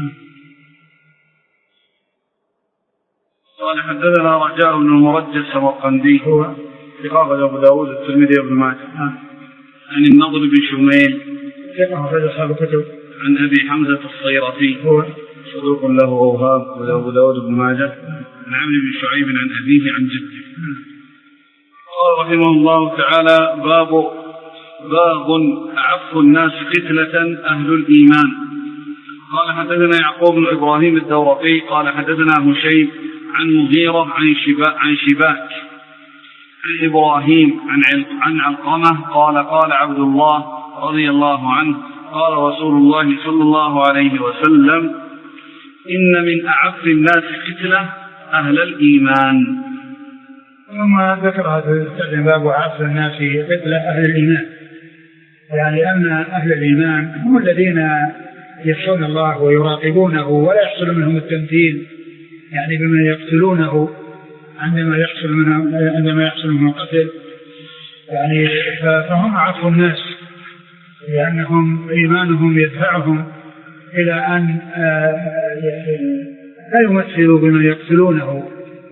Speaker 1: قال حدثنا رجاء بن المرجل السمرقندي
Speaker 2: هو
Speaker 1: ثقة أبو داود الترمذي وابن ماجه. عن النضر بن شميل
Speaker 2: ثقة أخرج أصحاب الكتب.
Speaker 1: عن أبي حمزة الصيرفي
Speaker 2: هو
Speaker 1: صدوق له أوهام وأبو داود بن ماجه. عن عمرو بن شعيب عن أبيه عن جده. قال رحمه الله تعالى باب باب أعف الناس قتلة أهل الإيمان. قال حدثنا يعقوب بن إبراهيم الدورقي قال حدثنا هشيم عن مغيرة عن شباك عن شباك عن إبراهيم عن عن علقمة قال قال عبد الله رضي الله عنه قال رسول الله صلى الله عليه وسلم إن من أعف الناس قتلة أهل الإيمان.
Speaker 2: ثم ذكر هذا باب أعف الناس قتلة أهل الإيمان، يعني أن أهل الإيمان هم الذين يخشون الله ويراقبونه ولا يحصل منهم التمثيل يعني بما يقتلونه عندما يحصل منه عندما يحصل منه قتل، يعني فهم عفو الناس لأنهم إيمانهم يدفعهم إلى أن لا يمثلوا بما يقتلونه.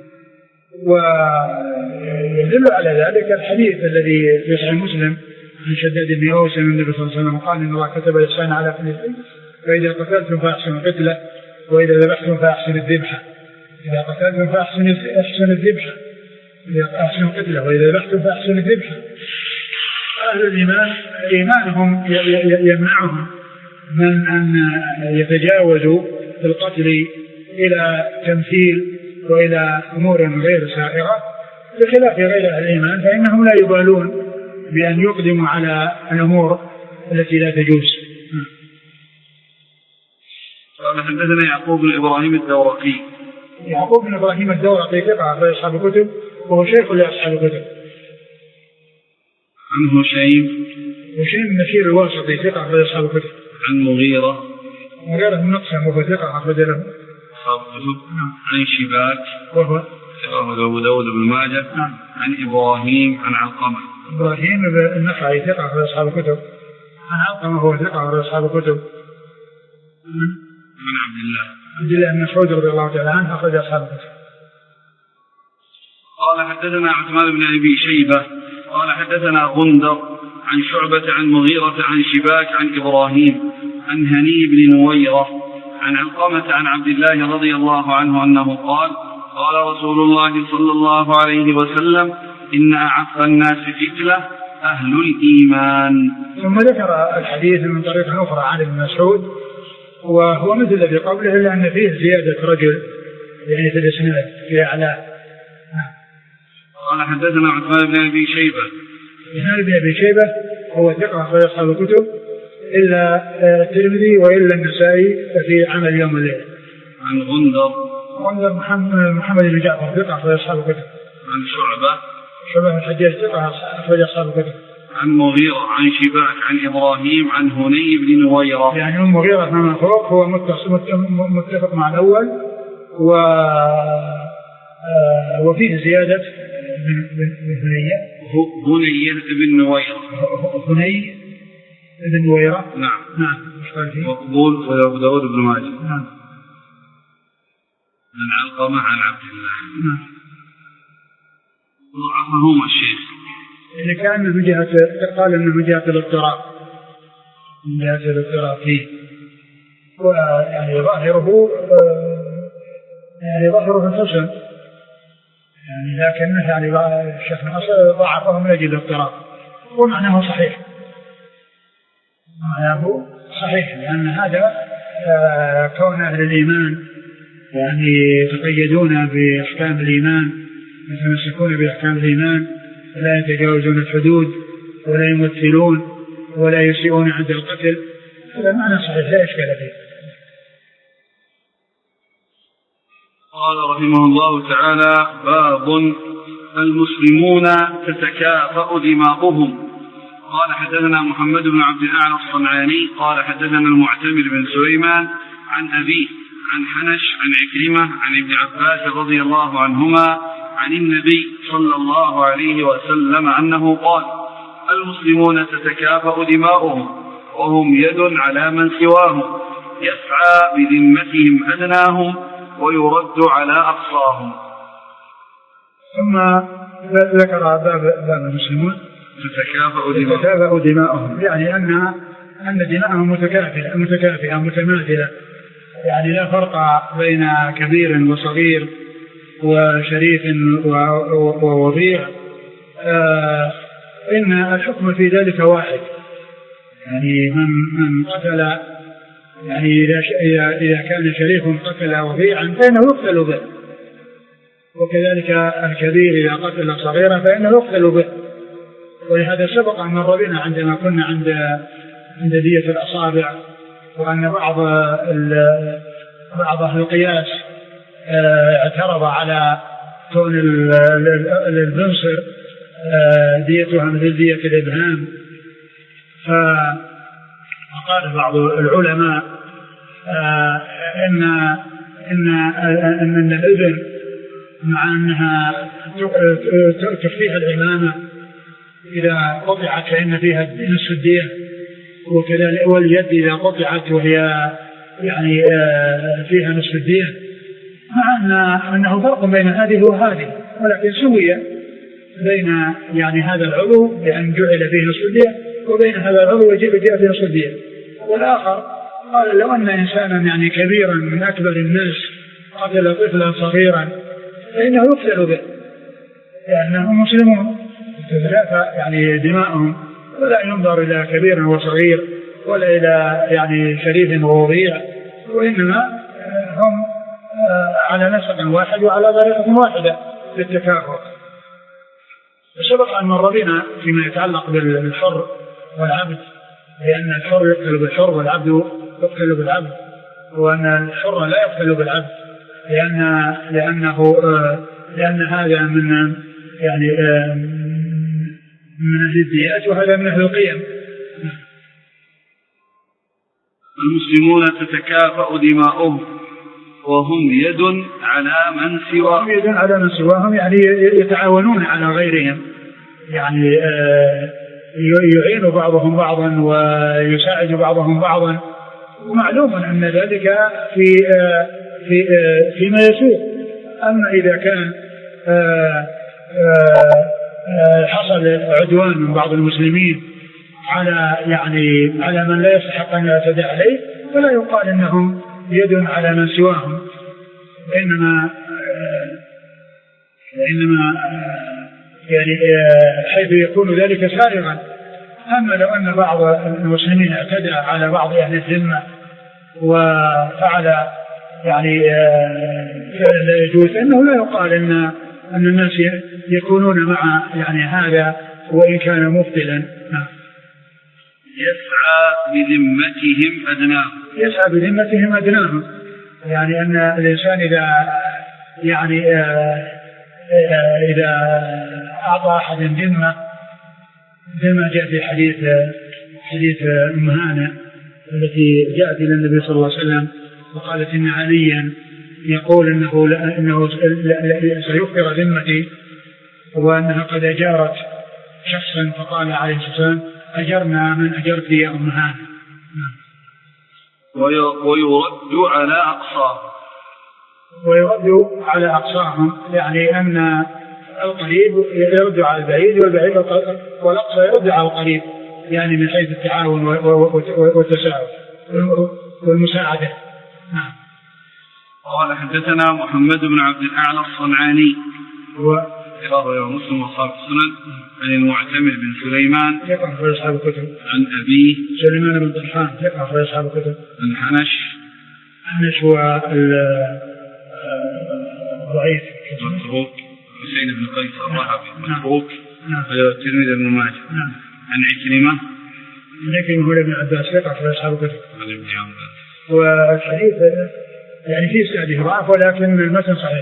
Speaker 2: ويدل على ذلك الحديث الذي في صحيح مسلم عن شداد بن أوس النبي صلى الله عليه وسلم قال إن الله كتب الإحسان على كل شيء، فإذا قتلتم فأحسنوا القتلة وإذا ذبحتم فأحسنوا الذبحة. إذا قتلتم فأحسنوا الذبحة، إذا أحسنوا القتلة وإذا ذبحتم فأحسنوا الذبحة. أهل الإيمان إيمانهم يمنعهم من أن يتجاوزوا في القتل إلى تمثيل وإلى أمور غير سائرة، بخلاف غير أهل الإيمان فإنهم لا يبالون بأن يقدموا على الأمور التي لا تجوز.
Speaker 1: قال حدثنا يعقوب بن إبراهيم الدورقي.
Speaker 2: يعقوب بن إبراهيم الدورقي ثقة أخرج أصحاب الكتب وهو شيخ لأصحاب الكتب.
Speaker 1: عن هشيم
Speaker 2: هشيم بن نشير الواسطي ثقة أخرج أصحاب الكتب.
Speaker 1: عن مغيرة
Speaker 2: مغيرة بن مقسم وهو ثقة أخرج له
Speaker 1: أصحاب الكتب. عن شباك
Speaker 2: وهو
Speaker 1: أخرج أبو داود بن ماجه. عن إبراهيم عن علقمة.
Speaker 2: إبراهيم النخعي ثقة أخرج أصحاب الكتب. عن علقمة هو ثقة أخرج أصحاب الكتب.
Speaker 1: من عبد الله
Speaker 2: عبد الله بن مسعود رضي الله تعالى عنه أخرج أصحاب الكتب.
Speaker 1: قال حدثنا عثمان بن أبي شيبة قال حدثنا غندر عن شعبة عن مغيرة عن شباك عن إبراهيم عن هني بن نويرة عن علقمة عن عبد الله رضي الله عنه أنه قال قال رسول الله صلى الله عليه وسلم إن أعف الناس فتنة أهل الإيمان.
Speaker 2: ثم ذكر الحديث من طريق أخرى عن ابن مسعود وهو مثل الذي قبله إلا أن فيه زيادة رجل يعني في الإسناد في أعلاه.
Speaker 1: قال حدثنا عثمان بن أبي شيبة.
Speaker 2: عثمان بن أبي شيبة هو ثقة أخرج أصحاب الكتب إلا الترمذي وإلا النسائي في عمل يوم الليل.
Speaker 1: عن غندر
Speaker 2: غندر محمد, محمد بن جعفر ثقة أخرج أصحاب الكتب.
Speaker 1: عن شعبة
Speaker 2: شعبة الحجاج ثقة أخرج أصحاب الكتب.
Speaker 1: عن مغيرة عن شباك عن إبراهيم عن هني بن نويرة.
Speaker 2: يعني المغيرة من فوق هو متفق مع الأول و وفيه زيادة بن هنية
Speaker 1: هنية بن نويرة
Speaker 2: هني بن نويرة.
Speaker 1: نعم
Speaker 2: نعم
Speaker 1: مقبول وأبو داود بن ماجه.
Speaker 2: نعم
Speaker 1: عن علقمة عن عبد الله.
Speaker 2: نعم
Speaker 1: ضعفهما الشيخ
Speaker 2: إذا كان من جهة قال إنه من جهة الاضطراب من جهة الاضطراب فيه ويعني ظاهره يعني ظاهره الحسن يعني لكن يعني الشيخ ناصر ضعفه من أجل الاضطراب ومعناه صحيح معناه صحيح لأن هذا كون أهل الإيمان يعني يتقيدون بأحكام الإيمان يتمسكون بأحكام الإيمان لا يتجاوزون الحدود ولا يمثلون ولا يسيئون عند القتل هذا معنى صحيح لا إشكال فيه.
Speaker 1: قال رحمه الله تعالى باب المسلمون تتكافأ دماؤهم. قال حدثنا محمد بن عبد الأعلى الصنعاني قال حدثنا المعتمر بن سليمان عن أبيه عن حنش عن عكرمة عن ابن عباس رضي الله عنهما عن النبي صلى الله عليه وسلم أنه قال المسلمون تتكافأ دماؤهم وهم يد على من سواهم يسعى بذمتهم أدناهم ويرد على أقصاهم.
Speaker 2: ثم ذكر باب المسلمون تتكافأ دماؤهم يعني أن أن دماءهم متكافئة متكافئة متماثلة يعني لا فرق بين كبير وصغير وشريف ووضيع آه إن الحكم في ذلك واحد يعني من من قتل يعني إذا إذا كان شريف قتل وضيعا فإنه يقتل به وكذلك الكبير إذا قتل صغيرا فإنه يقتل به. ولهذا سبق أن مر بنا عندما كنا عند عند دية الأصابع وأن بعض بعض أهل القياس اعترض على كون البنصر ديتها مثل دية الإبهام فقال بعض العلماء إن إن أن الإبل مع أنها تكفيها العمامة إذا قطعت فإن فيها نصف الدية، وكذلك واليد إذا قطعت وهي يعني فيها نصف الدية، مع أن أنه فرق بين هذه وهذه، ولكن سوي بين يعني هذا العضو بأن جعل فيه نصف الدية وبين هذا العضو وجب جاء فيه نصف الدية. والآخر قال لو أن إنسانا يعني كبيرا من أكبر الناس قتل طفلا صغيرا فإنه يقتل به لأنهم مسلمون تتلافى يعني دماؤهم، ولا ينظر إلى كبير وصغير ولا إلى يعني شريف ووضيع، وإنما هم على نسق واحد وعلى طريقة واحدة للتكافؤ. سبق أن مر بنا فيما يتعلق بالحر والعبد، لأن الحر يقتل بالحر والعبد يقتل بالعبد، وأن الحر لا يقتل بالعبد لأن لأنه لأن هذا من يعني من أهل الديات وهذا من أهل القيم.
Speaker 1: المسلمون تتكافأ دماؤهم وهم يد على من سواهم،
Speaker 2: يد على من سواهم يعني يتعاونون على غيرهم، يعني يعين بعضهم بعضا ويساعد بعضهم بعضا، ومعلوم أن ذلك في في فيما يسوء. أما إذا كان حصل عدوان من بعض المسلمين على يعني على من لا يستحق أن يعتدى عليه فلا يقال إنهم يد على من سواهم، إنما إنما يعني حيث يكون ذلك سارغا. أما لو أن بعض المسلمين اعتدى على بعض أهل الذمة وفعل يعني فعل لا يجوز إنه لا يقال إن أن الناس يكونون مع يعني هذا وإن كان مبطلا.
Speaker 1: يسعى بذمتهم أدناهم،
Speaker 2: يسعى بذمتهم أدناهم، يعني أن الإنسان إذا يعني إذا أعطى أحد ذمة كما جاء في حديث حديث أم هانة التي جاءت إلى النبي صلى الله عليه وسلم وقالت إن عليا يقول إنه إنه سيكفر ذمتي وأنها قد أجارت شخصا، فقال عليه الصلاة والسلام أجرنا من أجرت يا أم هانة.
Speaker 1: ويرد على أقصاهم،
Speaker 2: ويرد على أقصاهم يعني أن القريب يرد على البعيد والبعيد والأقصى يرد على القريب، يعني من حيث التعاون والتساعد والمساعدة. نعم.
Speaker 1: قال حدثنا محمد بن عبد الأعلى الصنعاني هو رواه مسلم وأصحاب السنن عن المعتمر بن سليمان
Speaker 2: يقع في أصحاب الكتب،
Speaker 1: عن أبيه
Speaker 2: سليمان بن طرحان يقع في أصحاب الكتب،
Speaker 1: عن حنش
Speaker 2: حنش هو الضعيف
Speaker 1: متروك، حسين بن قيس الرهبي متروك، الترمذي بن ماجه. عن عكرمة
Speaker 2: عكرمة هو ابن عباس يقع في أصحاب الكتب،
Speaker 1: عن ابن عباس.
Speaker 2: والحديث يعني فيه سعده ضعف ولكن المتن صحيح.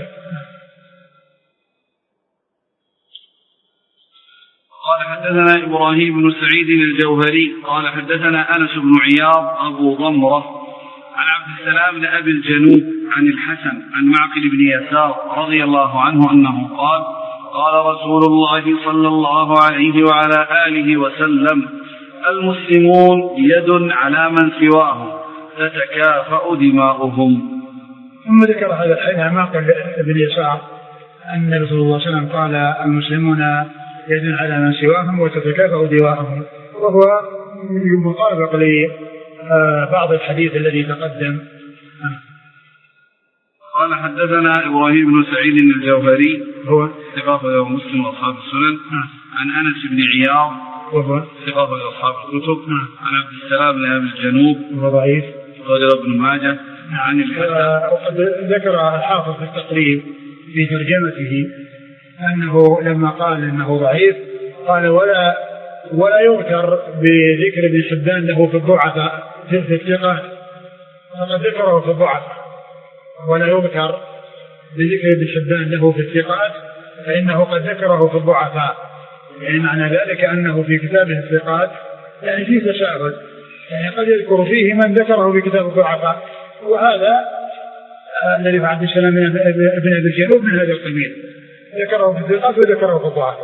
Speaker 1: قال حدثنا إبراهيم بن سعيد الجوهري قال حدثنا أنس بن عياض أبو ضمرة عن عبد السلام لأبي الجنوب عن الحسن عن معقل بن يسار رضي الله عنه أنه قال قال رسول الله صلى الله عليه وعلى آله وسلم المسلمون يد على من سواهم تتكافأ دماؤهم.
Speaker 2: ثم ذكر هذا الحديث عن معقل بن يسار أن النبي صلى الله عليه وسلم قال المسلمون يد على من سواهم وتتكافأ دماؤهم، وهو مطابق لبعض الحديث الذي تقدم.
Speaker 1: قال حدثنا إبراهيم بن سعيد الجوهري
Speaker 2: هو
Speaker 1: ثقة مسلم وأصحاب السنن عن أنس بن عياض
Speaker 2: وهو
Speaker 1: ثقة أصحاب الكتب عن عبد السلام لأبي الجنوب
Speaker 2: وهو ضعيف
Speaker 1: رجل ابن ماجه عن الحسن.
Speaker 2: وقد ذكر الحافظ في التقريب في ترجمته أنه لما قال إنه ضعيف قال ولا ولا يغتر بذكر ابن حبان له في الضعفاء في الثقات، فقد ذكره في الضعفاء، ولا يغتر بذكر ابن حبان له في الثقات فإنه قد ذكره في الضعفاء، يعني معنى ذلك أنه في كتابه الثقات يعني فيه تشابه، يعني قد يذكر فيه من ذكره في كتاب الضعفاء، وهذا الذي عبد السلام بن أبي الجنوب من هذا القبيل، ذكره في الثقات وذكره في الضعف.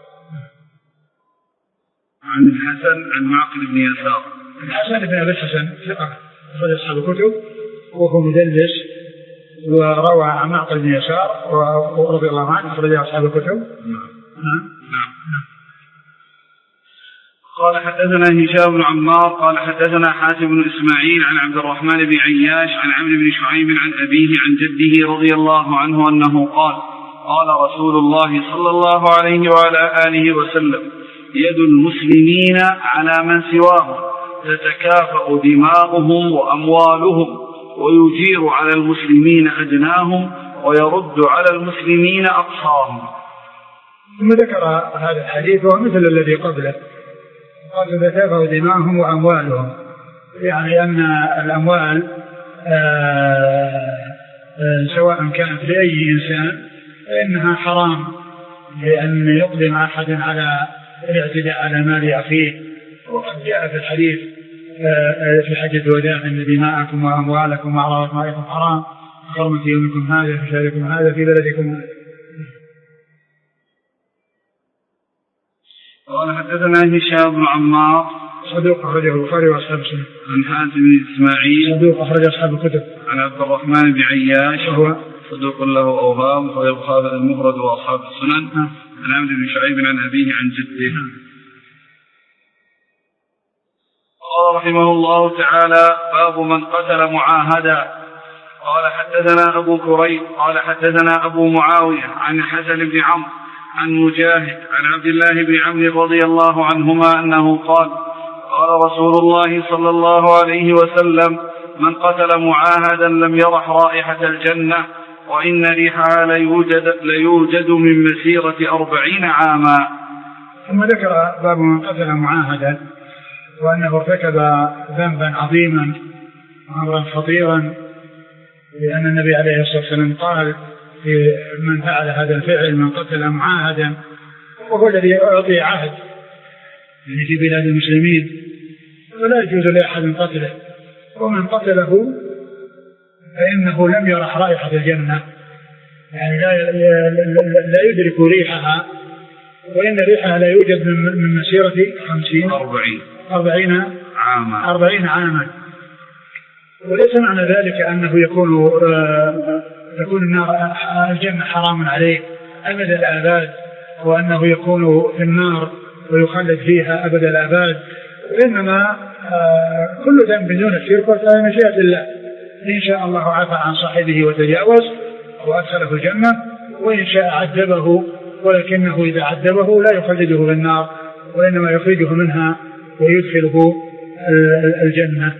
Speaker 1: عن الحسن عن معقل بن يسار.
Speaker 2: الحسن بن أبي الحسن ثقة أخرج أصحاب الكتب وهو مدلس، وروى عن معقل بن يسار ورضي الله عنه أخرج أصحاب الكتب.
Speaker 1: نعم. نعم. قال حدثنا هشام بن عمار قال حدثنا حاتم بن إسماعيل عن عبد الرحمن بن عياش عن عمرو بن شعيب عن أبيه عن جده رضي الله عنه أنه قال قال رسول الله صلى الله عليه وعلى آله وسلم: يد المسلمين على من سواهم تتكافأ دماؤهم وأموالهم، ويجير على المسلمين أدناهم ويرد على المسلمين أقصاهم.
Speaker 2: ثم ذكر هذا الحديث ومثل الذي قبله، قال تتكافأ دماؤهم وأموالهم، يعني أن الأموال آآ آآ سواء كانت لأي إنسان فإنها حرام، لأن يقدم أحد على الاعتداء على مال أخيه. وقد جاء في الحديث في حجة الوداع أن دماءكم وأموالكم وأعراضكم حرام كحرمة يومكم هذا في شهركم هذا في بلدكم هذا.
Speaker 1: قال حدثنا هشام بن عمار
Speaker 2: صدوق أخرجه البخاري وأصحاب السنن.
Speaker 1: عن حاتم بن إسماعيل
Speaker 2: صدوق أخرج أصحاب الكتب.
Speaker 1: عن عبد الرحمن بن عياش
Speaker 2: وهو
Speaker 1: صدوق له أوهام أخرج البخاري المفرد وأصحاب السنن. عن عمرو بن شعيب عن أبيه عن جده. قال رحمه الله تعالى: باب من قتل معاهدا. قال حدثنا أبو كريب قال حدثنا أبو معاوية عن حسن بن عمرو عن مجاهد عن عبد الله بن عمرو رضي الله عنهما أنه قال: قال رسول الله صلى الله عليه وسلم: من قتل معاهدا لم يرح رائحة الجنة، وإن ريحها ليوجد, ليوجد من مسيرة أربعين عاما.
Speaker 2: ثم ذكر باب من قتل معاهدا وأنه ارتكب ذنبا عظيما وأمرا خطيرا، لأن النبي عليه الصلاة والسلام قال في من فعل هذا الفعل: من قتل معاهدا، وهو الذي أعطي عهد يعني في بلاد المسلمين، ولا يجوز لأحد قتله، ومن قتله فإنه لم يرح رائحة الجنة، يعني لا, لا يدرك ريحها، وإن ريحها لا يوجد من مسيرة خمسين
Speaker 1: أربعين
Speaker 2: أربعين
Speaker 1: عاما
Speaker 2: أربعين عاما. وليس معنى ذلك أنه يكون تكون النار الجنة حرام عليه أبد الآباد، وأنه يكون في النار ويخلد فيها أبد الآباد، وإنما كل ذنب دون الشرك وفي مشيئة الله، إن شاء الله عفى عن صاحبه وتجاوز وأدخله الجنة، وإن شاء عذبه، ولكنه إذا عذبه لا يخلده في النار، وإنما يخرجه منها ويدخله الجنة.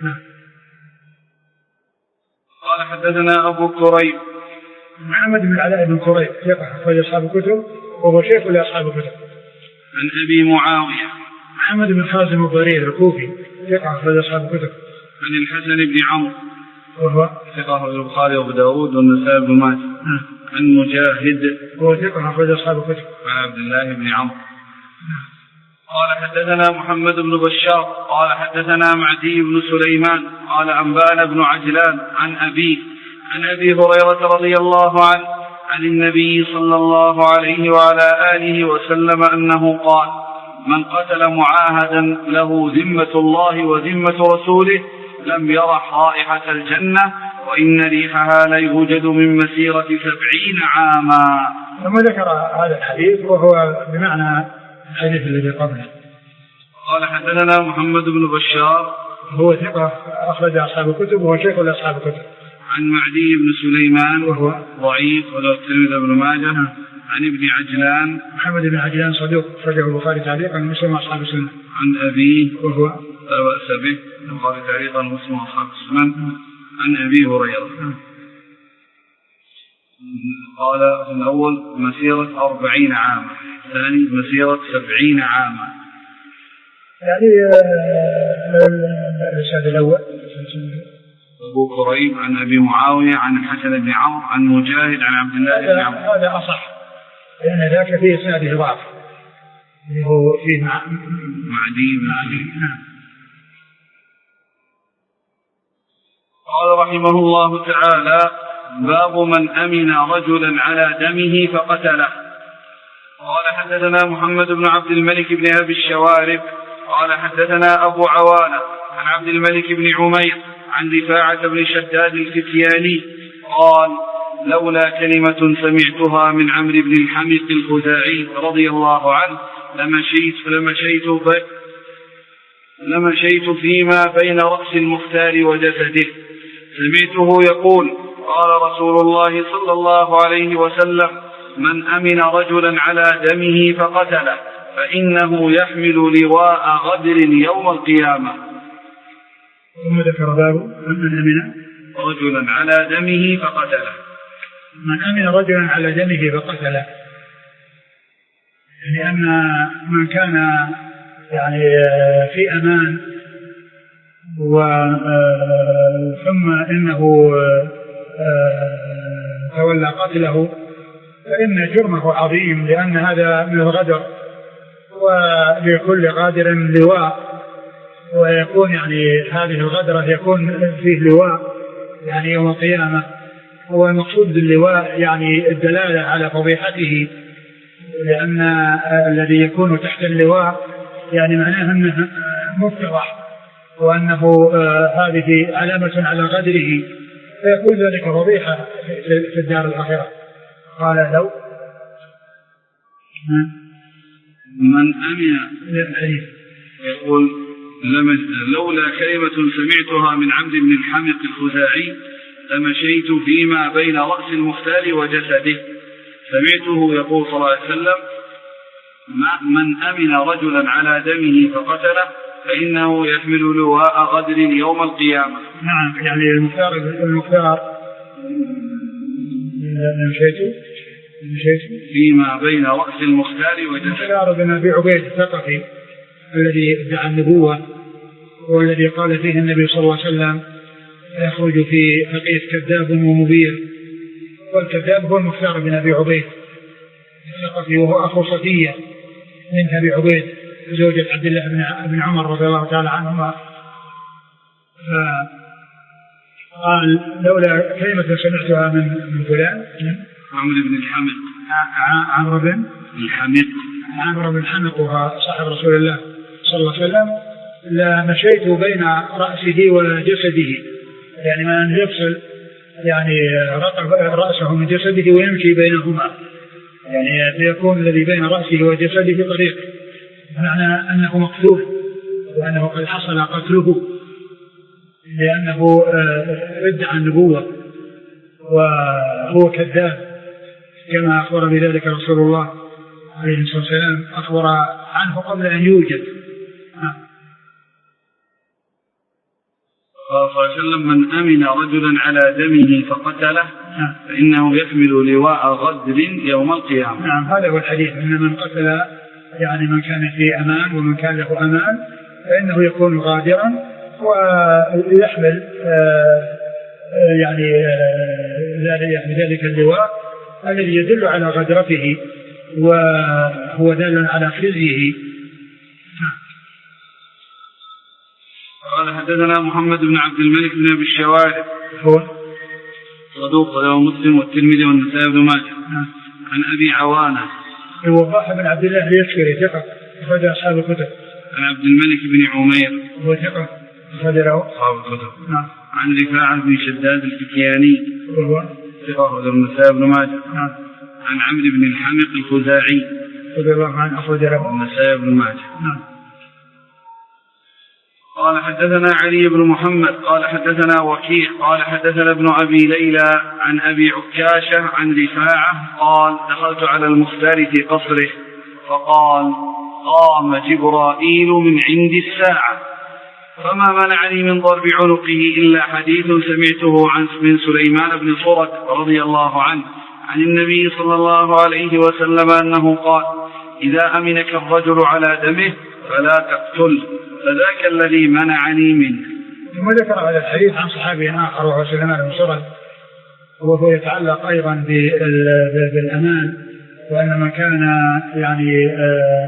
Speaker 1: قال حدثنا أبو كريب
Speaker 2: محمد بن علاء بن كريب ثقة أخرج أصحاب الكتب وهو شيخ لأصحاب الكتب.
Speaker 1: عن أبي معاوية
Speaker 2: محمد بن خازم الضرير الكوفي ثقة أخرج أصحاب الكتب.
Speaker 1: عن الحسن بن عمرو
Speaker 2: وهو
Speaker 1: ثقة أخرج البخاري وأبو داود والنسائي بن ماجه. عن مجاهد
Speaker 2: وهو ثقة أخرج أصحاب الكتب.
Speaker 1: عن عبد الله بن عمرو. قال حدثنا محمد بن بشار قال حدثنا معدي بن سليمان قال أنبأنا بن عجلان عن أبيه عن أبي هريرة رضي الله عنه عن النبي صلى الله عليه وعلى آله وسلم أنه قال: من قتل معاهدا له ذمة الله وذمة رسوله لم يرح رائحة الجنة، وإن ريحها ليوجد من مسيرة سبعين عاما.
Speaker 2: ثم ذكر هذا الحديث وهو بمعنى الحديث الذي قبله.
Speaker 1: قال حدثنا محمد بن بشار
Speaker 2: هو ثقة أخرج أصحاب الكتب وهو شيخ لأصحاب الكتب.
Speaker 1: عن معدي بن سليمان
Speaker 2: وهو
Speaker 1: ضعيف وله الترمذي بن ماجه. عن ابن عجلان
Speaker 2: محمد بن عجلان صدوق أخرجه البخاري تعليقا ومسلم وأصحاب السنة.
Speaker 1: عن أبيه
Speaker 2: وهو
Speaker 1: لا بأس به البخاري تعليقا ومسلم وأصحاب السنة. عن أبي هريرة قال في الأول مسيرة أربعين عاما، الثاني مسيرة سبعين عاما.
Speaker 2: يعني الإسناد الأول
Speaker 1: أبو كريب عن أبي معاوية عن الحسن بن عمرو عن مجاهد عن عبد الله بن عمرو.
Speaker 2: هذا أصح، لأن ذاك فيه إسناده ضعف اللي هو فيه مع
Speaker 1: معدي بن علي. قال رحمه الله تعالى: باب من أمن رجلا على دمه فقتله. قال حدثنا محمد بن عبد الملك بن أبي الشوارب قال حدثنا أبو عوانة عن عبد الملك بن عمير عن رفاعة بن شداد الفتياني قال: لولا كلمة سمعتها من عمرو بن الحميق الخزاعي رضي الله عنه لمشيت لمشيت لمشيت فيما بين رأس المختار وجسده. سمعته يقول: قال رسول الله صلى الله عليه وسلم: من أمن رجلا على دمه فقتله فإنه يحمل لواء غدر يوم القيامة.
Speaker 2: ثم ذكر باب من أمن
Speaker 1: رجلا على دمه فقتله.
Speaker 2: من أمن رجلا على دمه فقتله، لأن من كان يعني في أمان ثم إنه تولى قتله فإن جرمه عظيم، لأن هذا من الغدر، ولكل غادر لواء، ويكون يعني هذه الغدرة يكون فيه لواء يعني يوم القيامة. هو المقصود باللواء يعني الدلالة على فضيحته، لأن الذي يكون تحت اللواء يعني معناه أنه مفترح، وأنه هذه علامة على غدره، فيكون ذلك فضيحة في الدار الآخرة. قال: لو
Speaker 1: من أمن يقول: لولا كلمة سمعتها من عمرو بن الحميق الخزاعي لمشيت فيما بين رأس المختار وجسده. سمعته يقول صلى الله عليه وسلم: من أمن رجلا على دمه فقتله فإنه يحمل لواء غدر يوم القيامة.
Speaker 2: نعم، يعني المختار المختار مشيت مشيت
Speaker 1: فيما بين رأس المختار وجسده.
Speaker 2: المختار بن أبي عبيد الثقفي الذي ادعى النبوة، والذي قال فيه النبي صلى الله عليه وسلم: يخرج في حقيقة كذاب ومبير. والكذاب هو المختار بن أبي عبيد الثقفي، وهو أخو صفية بنت أبي عبيد زوجة عبد الله بن عمر رضي الله تعالى عنهما. فقال: لولا كلمة سمعتها من من فلان
Speaker 1: عمرو بن الحميق
Speaker 2: عمرو بن
Speaker 1: الحميق
Speaker 2: عمرو بن الحميق وهو صاحب رسول الله صلى الله عليه وسلم لمشيت بين رأسه وجسده، يعني من يفصل يعني رأسه من جسده ويمشي بينهما، يعني يكون الذي بين رأسه وجسده طريق، معنى أنه مقتول وأنه قد حصل قتله، لأنه ادعى النبوة وهو كذاب كما أخبر بذلك رسول الله عليه الصلاة والسلام، أخبر عنه قبل أن يوجد.
Speaker 1: قال صلى الله عليه وسلم: من أمن رجلا على دمه فقتله فإنه يحمل لواء غدر يوم القيامة.
Speaker 2: نعم، هذا هو الحديث، أن من قتل يعني من كان في أمان ومن كان له أمان فإنه يكون غادرا ويحمل يعني ذلك اللواء الذي يدل على غدرته وهو دال على خزيه.
Speaker 1: قال حدثنا محمد بن عبد الملك بن أبي الشوارب
Speaker 2: هو
Speaker 1: صدوق له مسلم والترمذي والنسائي بن ماجه. عن أبي عوانة
Speaker 2: هو صاحب بن عبد الله اليشكري ثقة أخرج أصحاب الكتب.
Speaker 1: عن عبد الملك بن عمير
Speaker 2: هو ثقة أخرج له
Speaker 1: أصحاب الكتب.
Speaker 2: نعم.
Speaker 1: عن رفاعة بن شداد الفتياني
Speaker 2: هو
Speaker 1: ثقة أخرج النسائي بن ماجه.
Speaker 2: نعم.
Speaker 1: عن عمرو بن الحميق الخزاعي
Speaker 2: رضي الله عنه أخرج له
Speaker 1: النسائي بن ماجه.
Speaker 2: نعم.
Speaker 1: قال حدثنا علي بن محمد قال حدثنا وكيع قال حدثنا ابن أبي ليلى عن أبي عكاشة عن رفاعة قال: دخلت على المختار في قصره فقال: قام جبرائيل من عند الساعة، فما منعني من ضرب عنقه إلا حديث سمعته عن من سليمان بن صرد رضي الله عنه عن النبي صلى الله عليه وسلم أنه قال: إذا أمنك الرجل على دمه فلا تقتل، فذاك الذي منعني منه.
Speaker 2: ثم ذكر هذا الحديث عن صحابي آخر وهو سليمان بن صرد، وهو يتعلق أيضا بالأمان، وأن من كان يعني آآ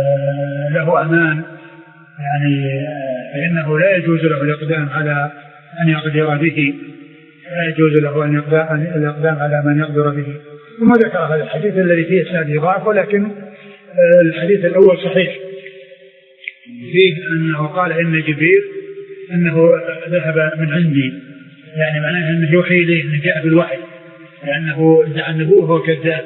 Speaker 2: آآ له أمان يعني فإنه لا يجوز له الإقدام على أن يقدر به، لا يجوز له أن الإقدام على من يقدر به. ثم ذكر هذا الحديث الذي فيه إسناده ضعف، ولكن الحديث الأول صحيح، فيه أنه قال إن جبريل أنه ذهب من عندي، يعني معناه أنه يوحي إليه أنه جاء بالوحي، لأنه ادعى النبوة وهو كذاب.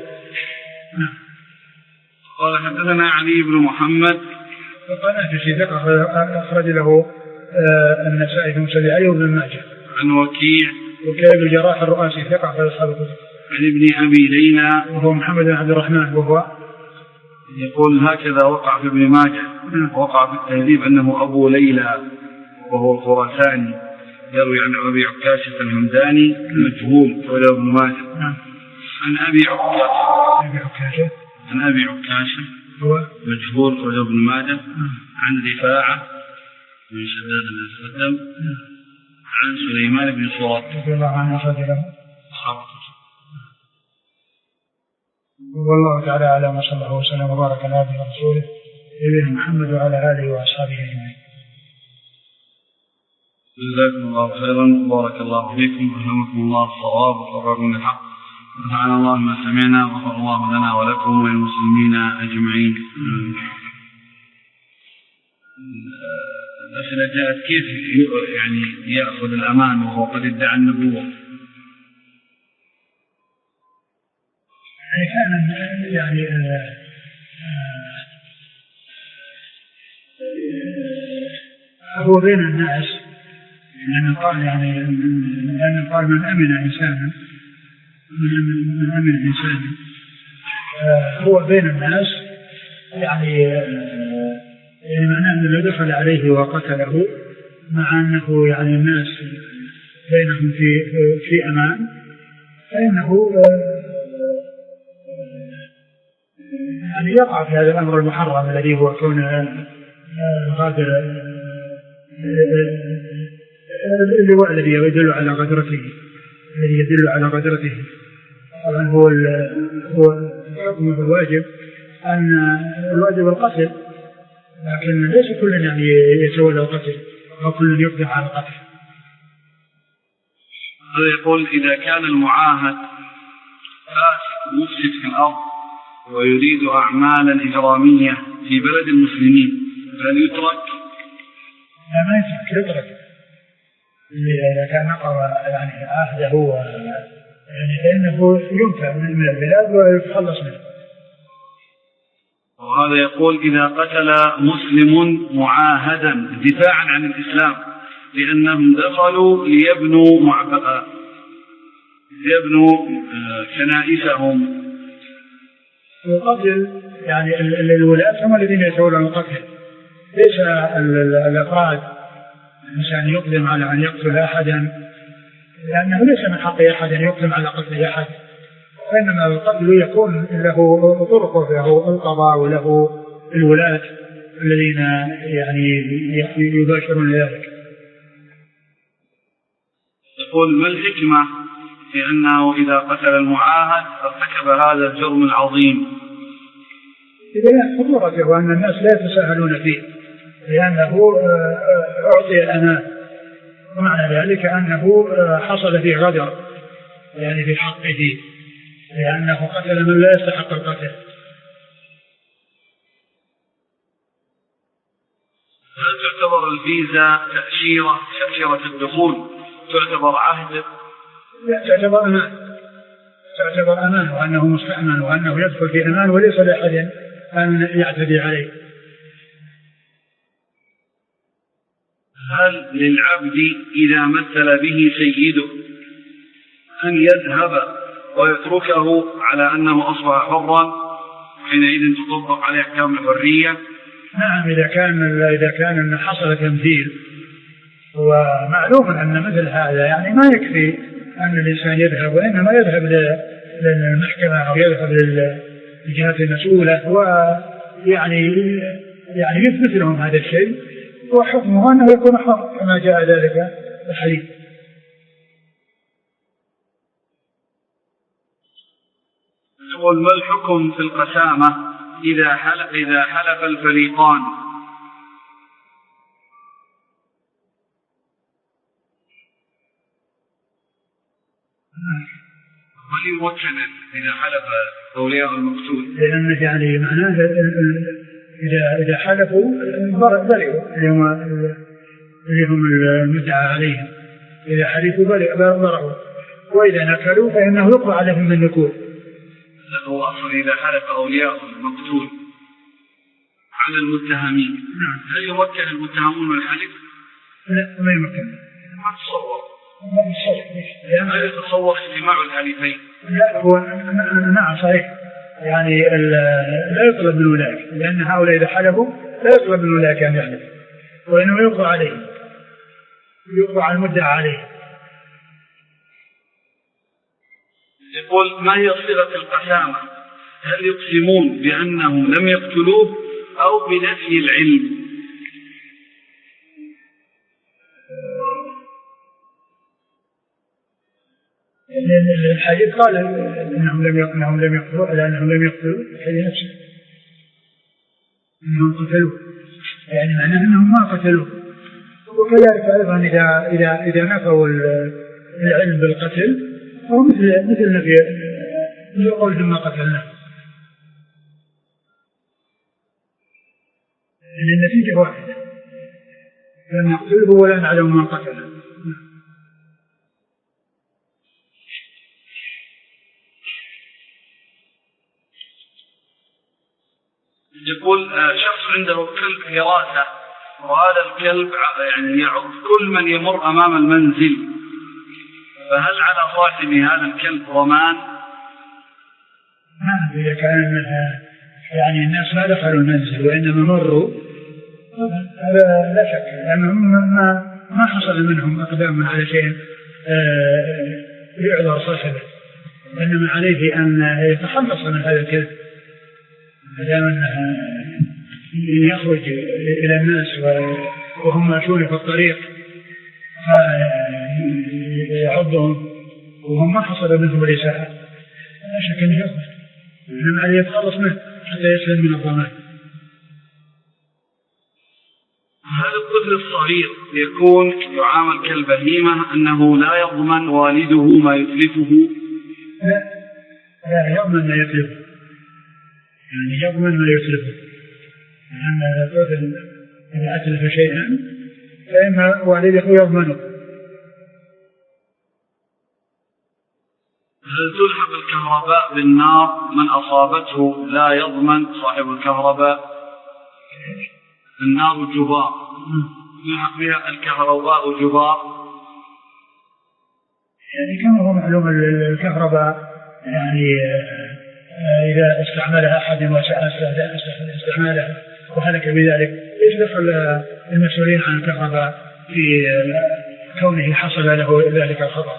Speaker 1: قال حدثنا علي بن محمد
Speaker 2: قال في ذكر أخرج له النسائي في مسند علي وابن ماجه.
Speaker 1: عن وكيع
Speaker 2: وكيع بن الجراح الرؤاسي ثقة في أصحاب الكتب.
Speaker 1: عن ابن أبي ليلى
Speaker 2: وهو محمد بن عبد الرحمن، وهو
Speaker 1: يقول هكذا وقع في ابن ماجه، وقع في التهذيب أنه أبو ليلى وهو الخراساني يروي عن أبي عكاشة الهمداني المجهول وله ابن ماجه. عن أبي عكاشة عن أبي عكاشة
Speaker 2: هو
Speaker 1: مجهول وله ابن ماجه. عن رفاعة من شداد الأسلم عن سليمان بن سراد
Speaker 2: رضي الله عنه أخرج له. والله تعالى أعلم، وصلى الله وسلم وبارك على عبده ورسوله نبينا محمد وعلى آله وأصحابه أجمعين.
Speaker 1: جزاكم الله خيرا، بارك الله فيكم، ألهمكم الله الصواب وفرجكم الحق، ونفعنا الله ما سمعنا، وغفر الله لنا ولكم وللمسلمين أجمعين. الأسئلة جاءت كيف يعني يأخذ الأمان وهو قد ادعى النبوة؟
Speaker 2: يعني كان يعني هو بين الناس، لأن قال يعني لأن قال من أمن إنسانا من أمن إنسانا هو بين الناس، يعني يعني معناه أنه لو دخل عليه وقتله مع أنه يعني الناس بينهم في في أمان، فإنه يعني يقع في هذا الأمر المحرم الذي هو كون غادر اللواء الذي يدل على غدرته الذي يدل على غدرته. طبعا هو هو الحكم الواجب أن الواجب القتل، لكن ليس كل يعني يتولى القتل أو كل يقدم على القتل.
Speaker 1: هذا يقول إذا كان المعاهد فاسد مفسد في الأرض ويريد أعمالا إجرامية في بلد المسلمين فهل يترك؟
Speaker 2: لا ما يترك، يترك إذا كان نقض يعني عهده يعني فإنه ينفع من البلاد ويتخلص منه.
Speaker 1: وهذا يقول إذا قتل مسلم معاهدا دفاعا عن الإسلام لأنهم دخلوا ليبنوا معبأ ليبنوا كنائسهم،
Speaker 2: القتل يعني الولاة هم الذين يتولون القتل، ليس الأفراد. الإنسان يقدم على أن يقتل أحدا لأنه ليس من حق أحد أن يقدم على قتل أحد، وإنما القتل يكون له طرقه، له القضاء وله الولاة الذين يعني يباشرون ذلك.
Speaker 1: يقول ما الحكمة في أنه إذا قتل المعاهد ارتكب هذا الجرم العظيم؟
Speaker 2: إذا خطورته وأن الناس لا يتساهلون فيه لأنه أعطي الأمان، ومعنى ذلك أنه حصل فيه غدر يعني في حقه لأنه قتل من لا يستحق القتل.
Speaker 1: هل تعتبر الفيزا تأشيرة تأشيرة الدخول تعتبر عهد؟
Speaker 2: لا، تعتبر أمان، تعتبر أمان وأنه مستأمن وأنه يدخل في أمان وليس لأحد أن يعتدي عليه.
Speaker 1: هل للعبد إذا مثل به سيده أن يذهب ويتركه على أنه أصبح حرا حينئذ تطبق عليه أحكام الحرية؟
Speaker 2: نعم، إذا كان إذا كان حصل تمثيل، ومعلوم أن مثل هذا يعني ما يكفي أن الإنسان يذهب، وإنما يذهب للمحكمة أو يذهب للجهات المسؤولة ويعني يعني يثبت لهم هذا الشيء، وحكمه أنه يكون حر كما جاء ذلك في الحديث.
Speaker 1: يقول ما الحكم في القسامة إذا حلف إذا حلف الفريقان؟ هل يمكن إذا حلف أولياء المقتول؟
Speaker 2: لأن يعني معناه إذا إذا حلفوا برئوا اللي هم المدعى عليهم، إذا حلفوا برئوا، وإذا نكلوا فإنه يقضى عليهم بالنكول.
Speaker 1: هو أصلا إذا حلف أولياء المقتول على المتهمين،
Speaker 2: نعم.
Speaker 1: هل يمكن المتهمون من الحلف؟
Speaker 2: لا، ما يمكن.
Speaker 1: ما تصور.
Speaker 2: ما يتصور.
Speaker 1: هل يتصور اجتماع الحلفين؟
Speaker 2: لا، هو نعم صحيح. يعني لا يطلب من أولئك، لأن هؤلاء إذا حلفوا لا يطلب من أولئك أن يحلف، وإنه يقضى عليه، يقضى على المدعى عليه.
Speaker 1: يقول: ما هي صيغة القسامة؟ هل يقسمون بأنهم لم يقتلوه أو بنفي العلم؟
Speaker 2: الحديث قال إنهم لم انهم لم يقتلوا، لأنهم لم يقتلوا الحديث نفسه إنهم قتلوا، يعني معناه إنهم ما قتلوا. وكذلك أيضا إذا إذا إذا نفوا العلم بالقتل هو مثل مثل نفي يقول ثم قتلنا، لأن النتيجة واحدة، لم يقتله ولا نعلم من قتله.
Speaker 1: يقول: شخص عنده كلب حراسة، وهذا الكلب يعني يعض كل من يمر أمام المنزل، فهل على صاحب هذا الكلب ضمان؟
Speaker 2: نعم، إذا كان يعني الناس ما دخلوا المنزل وإنما مروا هذا لا شك، لأنهم ما ما حصل منهم أقدام على شيء يعذر صاحبه، إنما عليه أن يتخلص من هذا الكلب ما دام أنه يخرج إلى الناس وهم ماشون في الطريق فيعضهم وهم ما حصل منهم الإساءة، لا شك أنه يقبل، إنما عليه يتخلص منه حتى يسلم من الضمان.
Speaker 1: هل الطفل الصغير يكون يعامل كالبهيمة أنه لا يضمن والده ما يتلفه؟
Speaker 2: لا، لا يضمن ما يتلفه، يعني يضمن ما يتلفه، لأن الطفل إذا أتلف شيئا فإن والده يضمنه.
Speaker 1: هل تلحق الكهرباء بالنار من أصابته لا يضمن صاحب الكهرباء؟ النار جبار، يلحق بها الكهرباء جبار،
Speaker 2: يعني كما هو معلوم الكهرباء يعني إذا استعملها أحد وسأل استعمالها وهلك بذلك إيش دخل المسؤولين عن الكهرباء في كونه حصل له ذلك الخطأ؟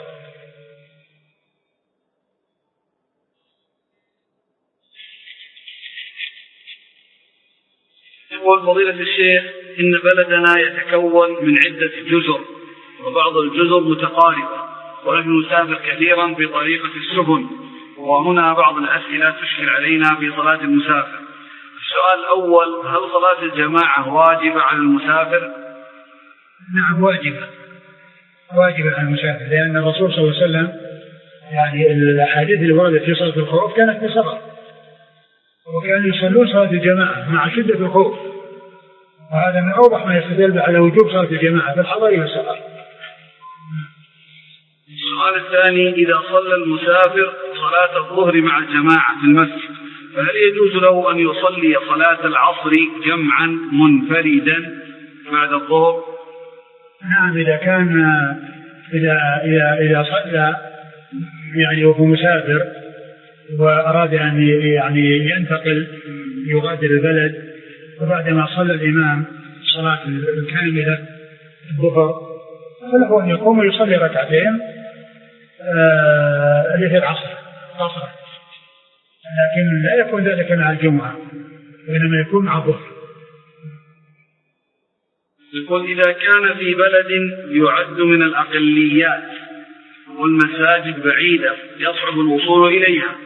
Speaker 1: يقول فضيلة الشيخ: إن بلدنا يتكون من عدة جزر، وبعض الجزر متقاربة، ونحن نسافر كثيرا بطريقة السفن، وهنا بعض الأسئلة تشكل علينا في صلاة المسافر. السؤال الأول: هل صلاة الجماعة واجبة على المسافر؟
Speaker 2: نعم واجبة، واجبة على المسافر، لأن الرسول صلى الله عليه وسلم يعني الأحاديث اللي وردت في صلاة الخوف كانت في سفر، وكانوا يصلون صلاة الجماعة مع شدة الخوف، وهذا من أوضح ما يستدل على وجوب صلاة الجماعة في الحضر والسفر.
Speaker 1: السؤال الثاني: إذا صلى المسافر صلاة الظهر مع الجماعة في المسجد، فهل يجوز له أن يصلي صلاة العصر جمعا منفردا بعد الظهر؟
Speaker 2: نعم، إذا كان إذا إذا إذا صلى يعني وهو مسافر وأراد أن يعني ينتقل يغادر البلد، وبعدما صلى الإمام صلاة الكاملة الظهر فله أن يقوم ويصلي ركعتين اللي في العصر قصرا، لكن لا يكون ذلك مع الجمعة، وإنما يكون مع الظهر.
Speaker 1: يقول: إذا كان في بلد يعد من الأقليات والمساجد بعيدة يصعب الوصول إليها،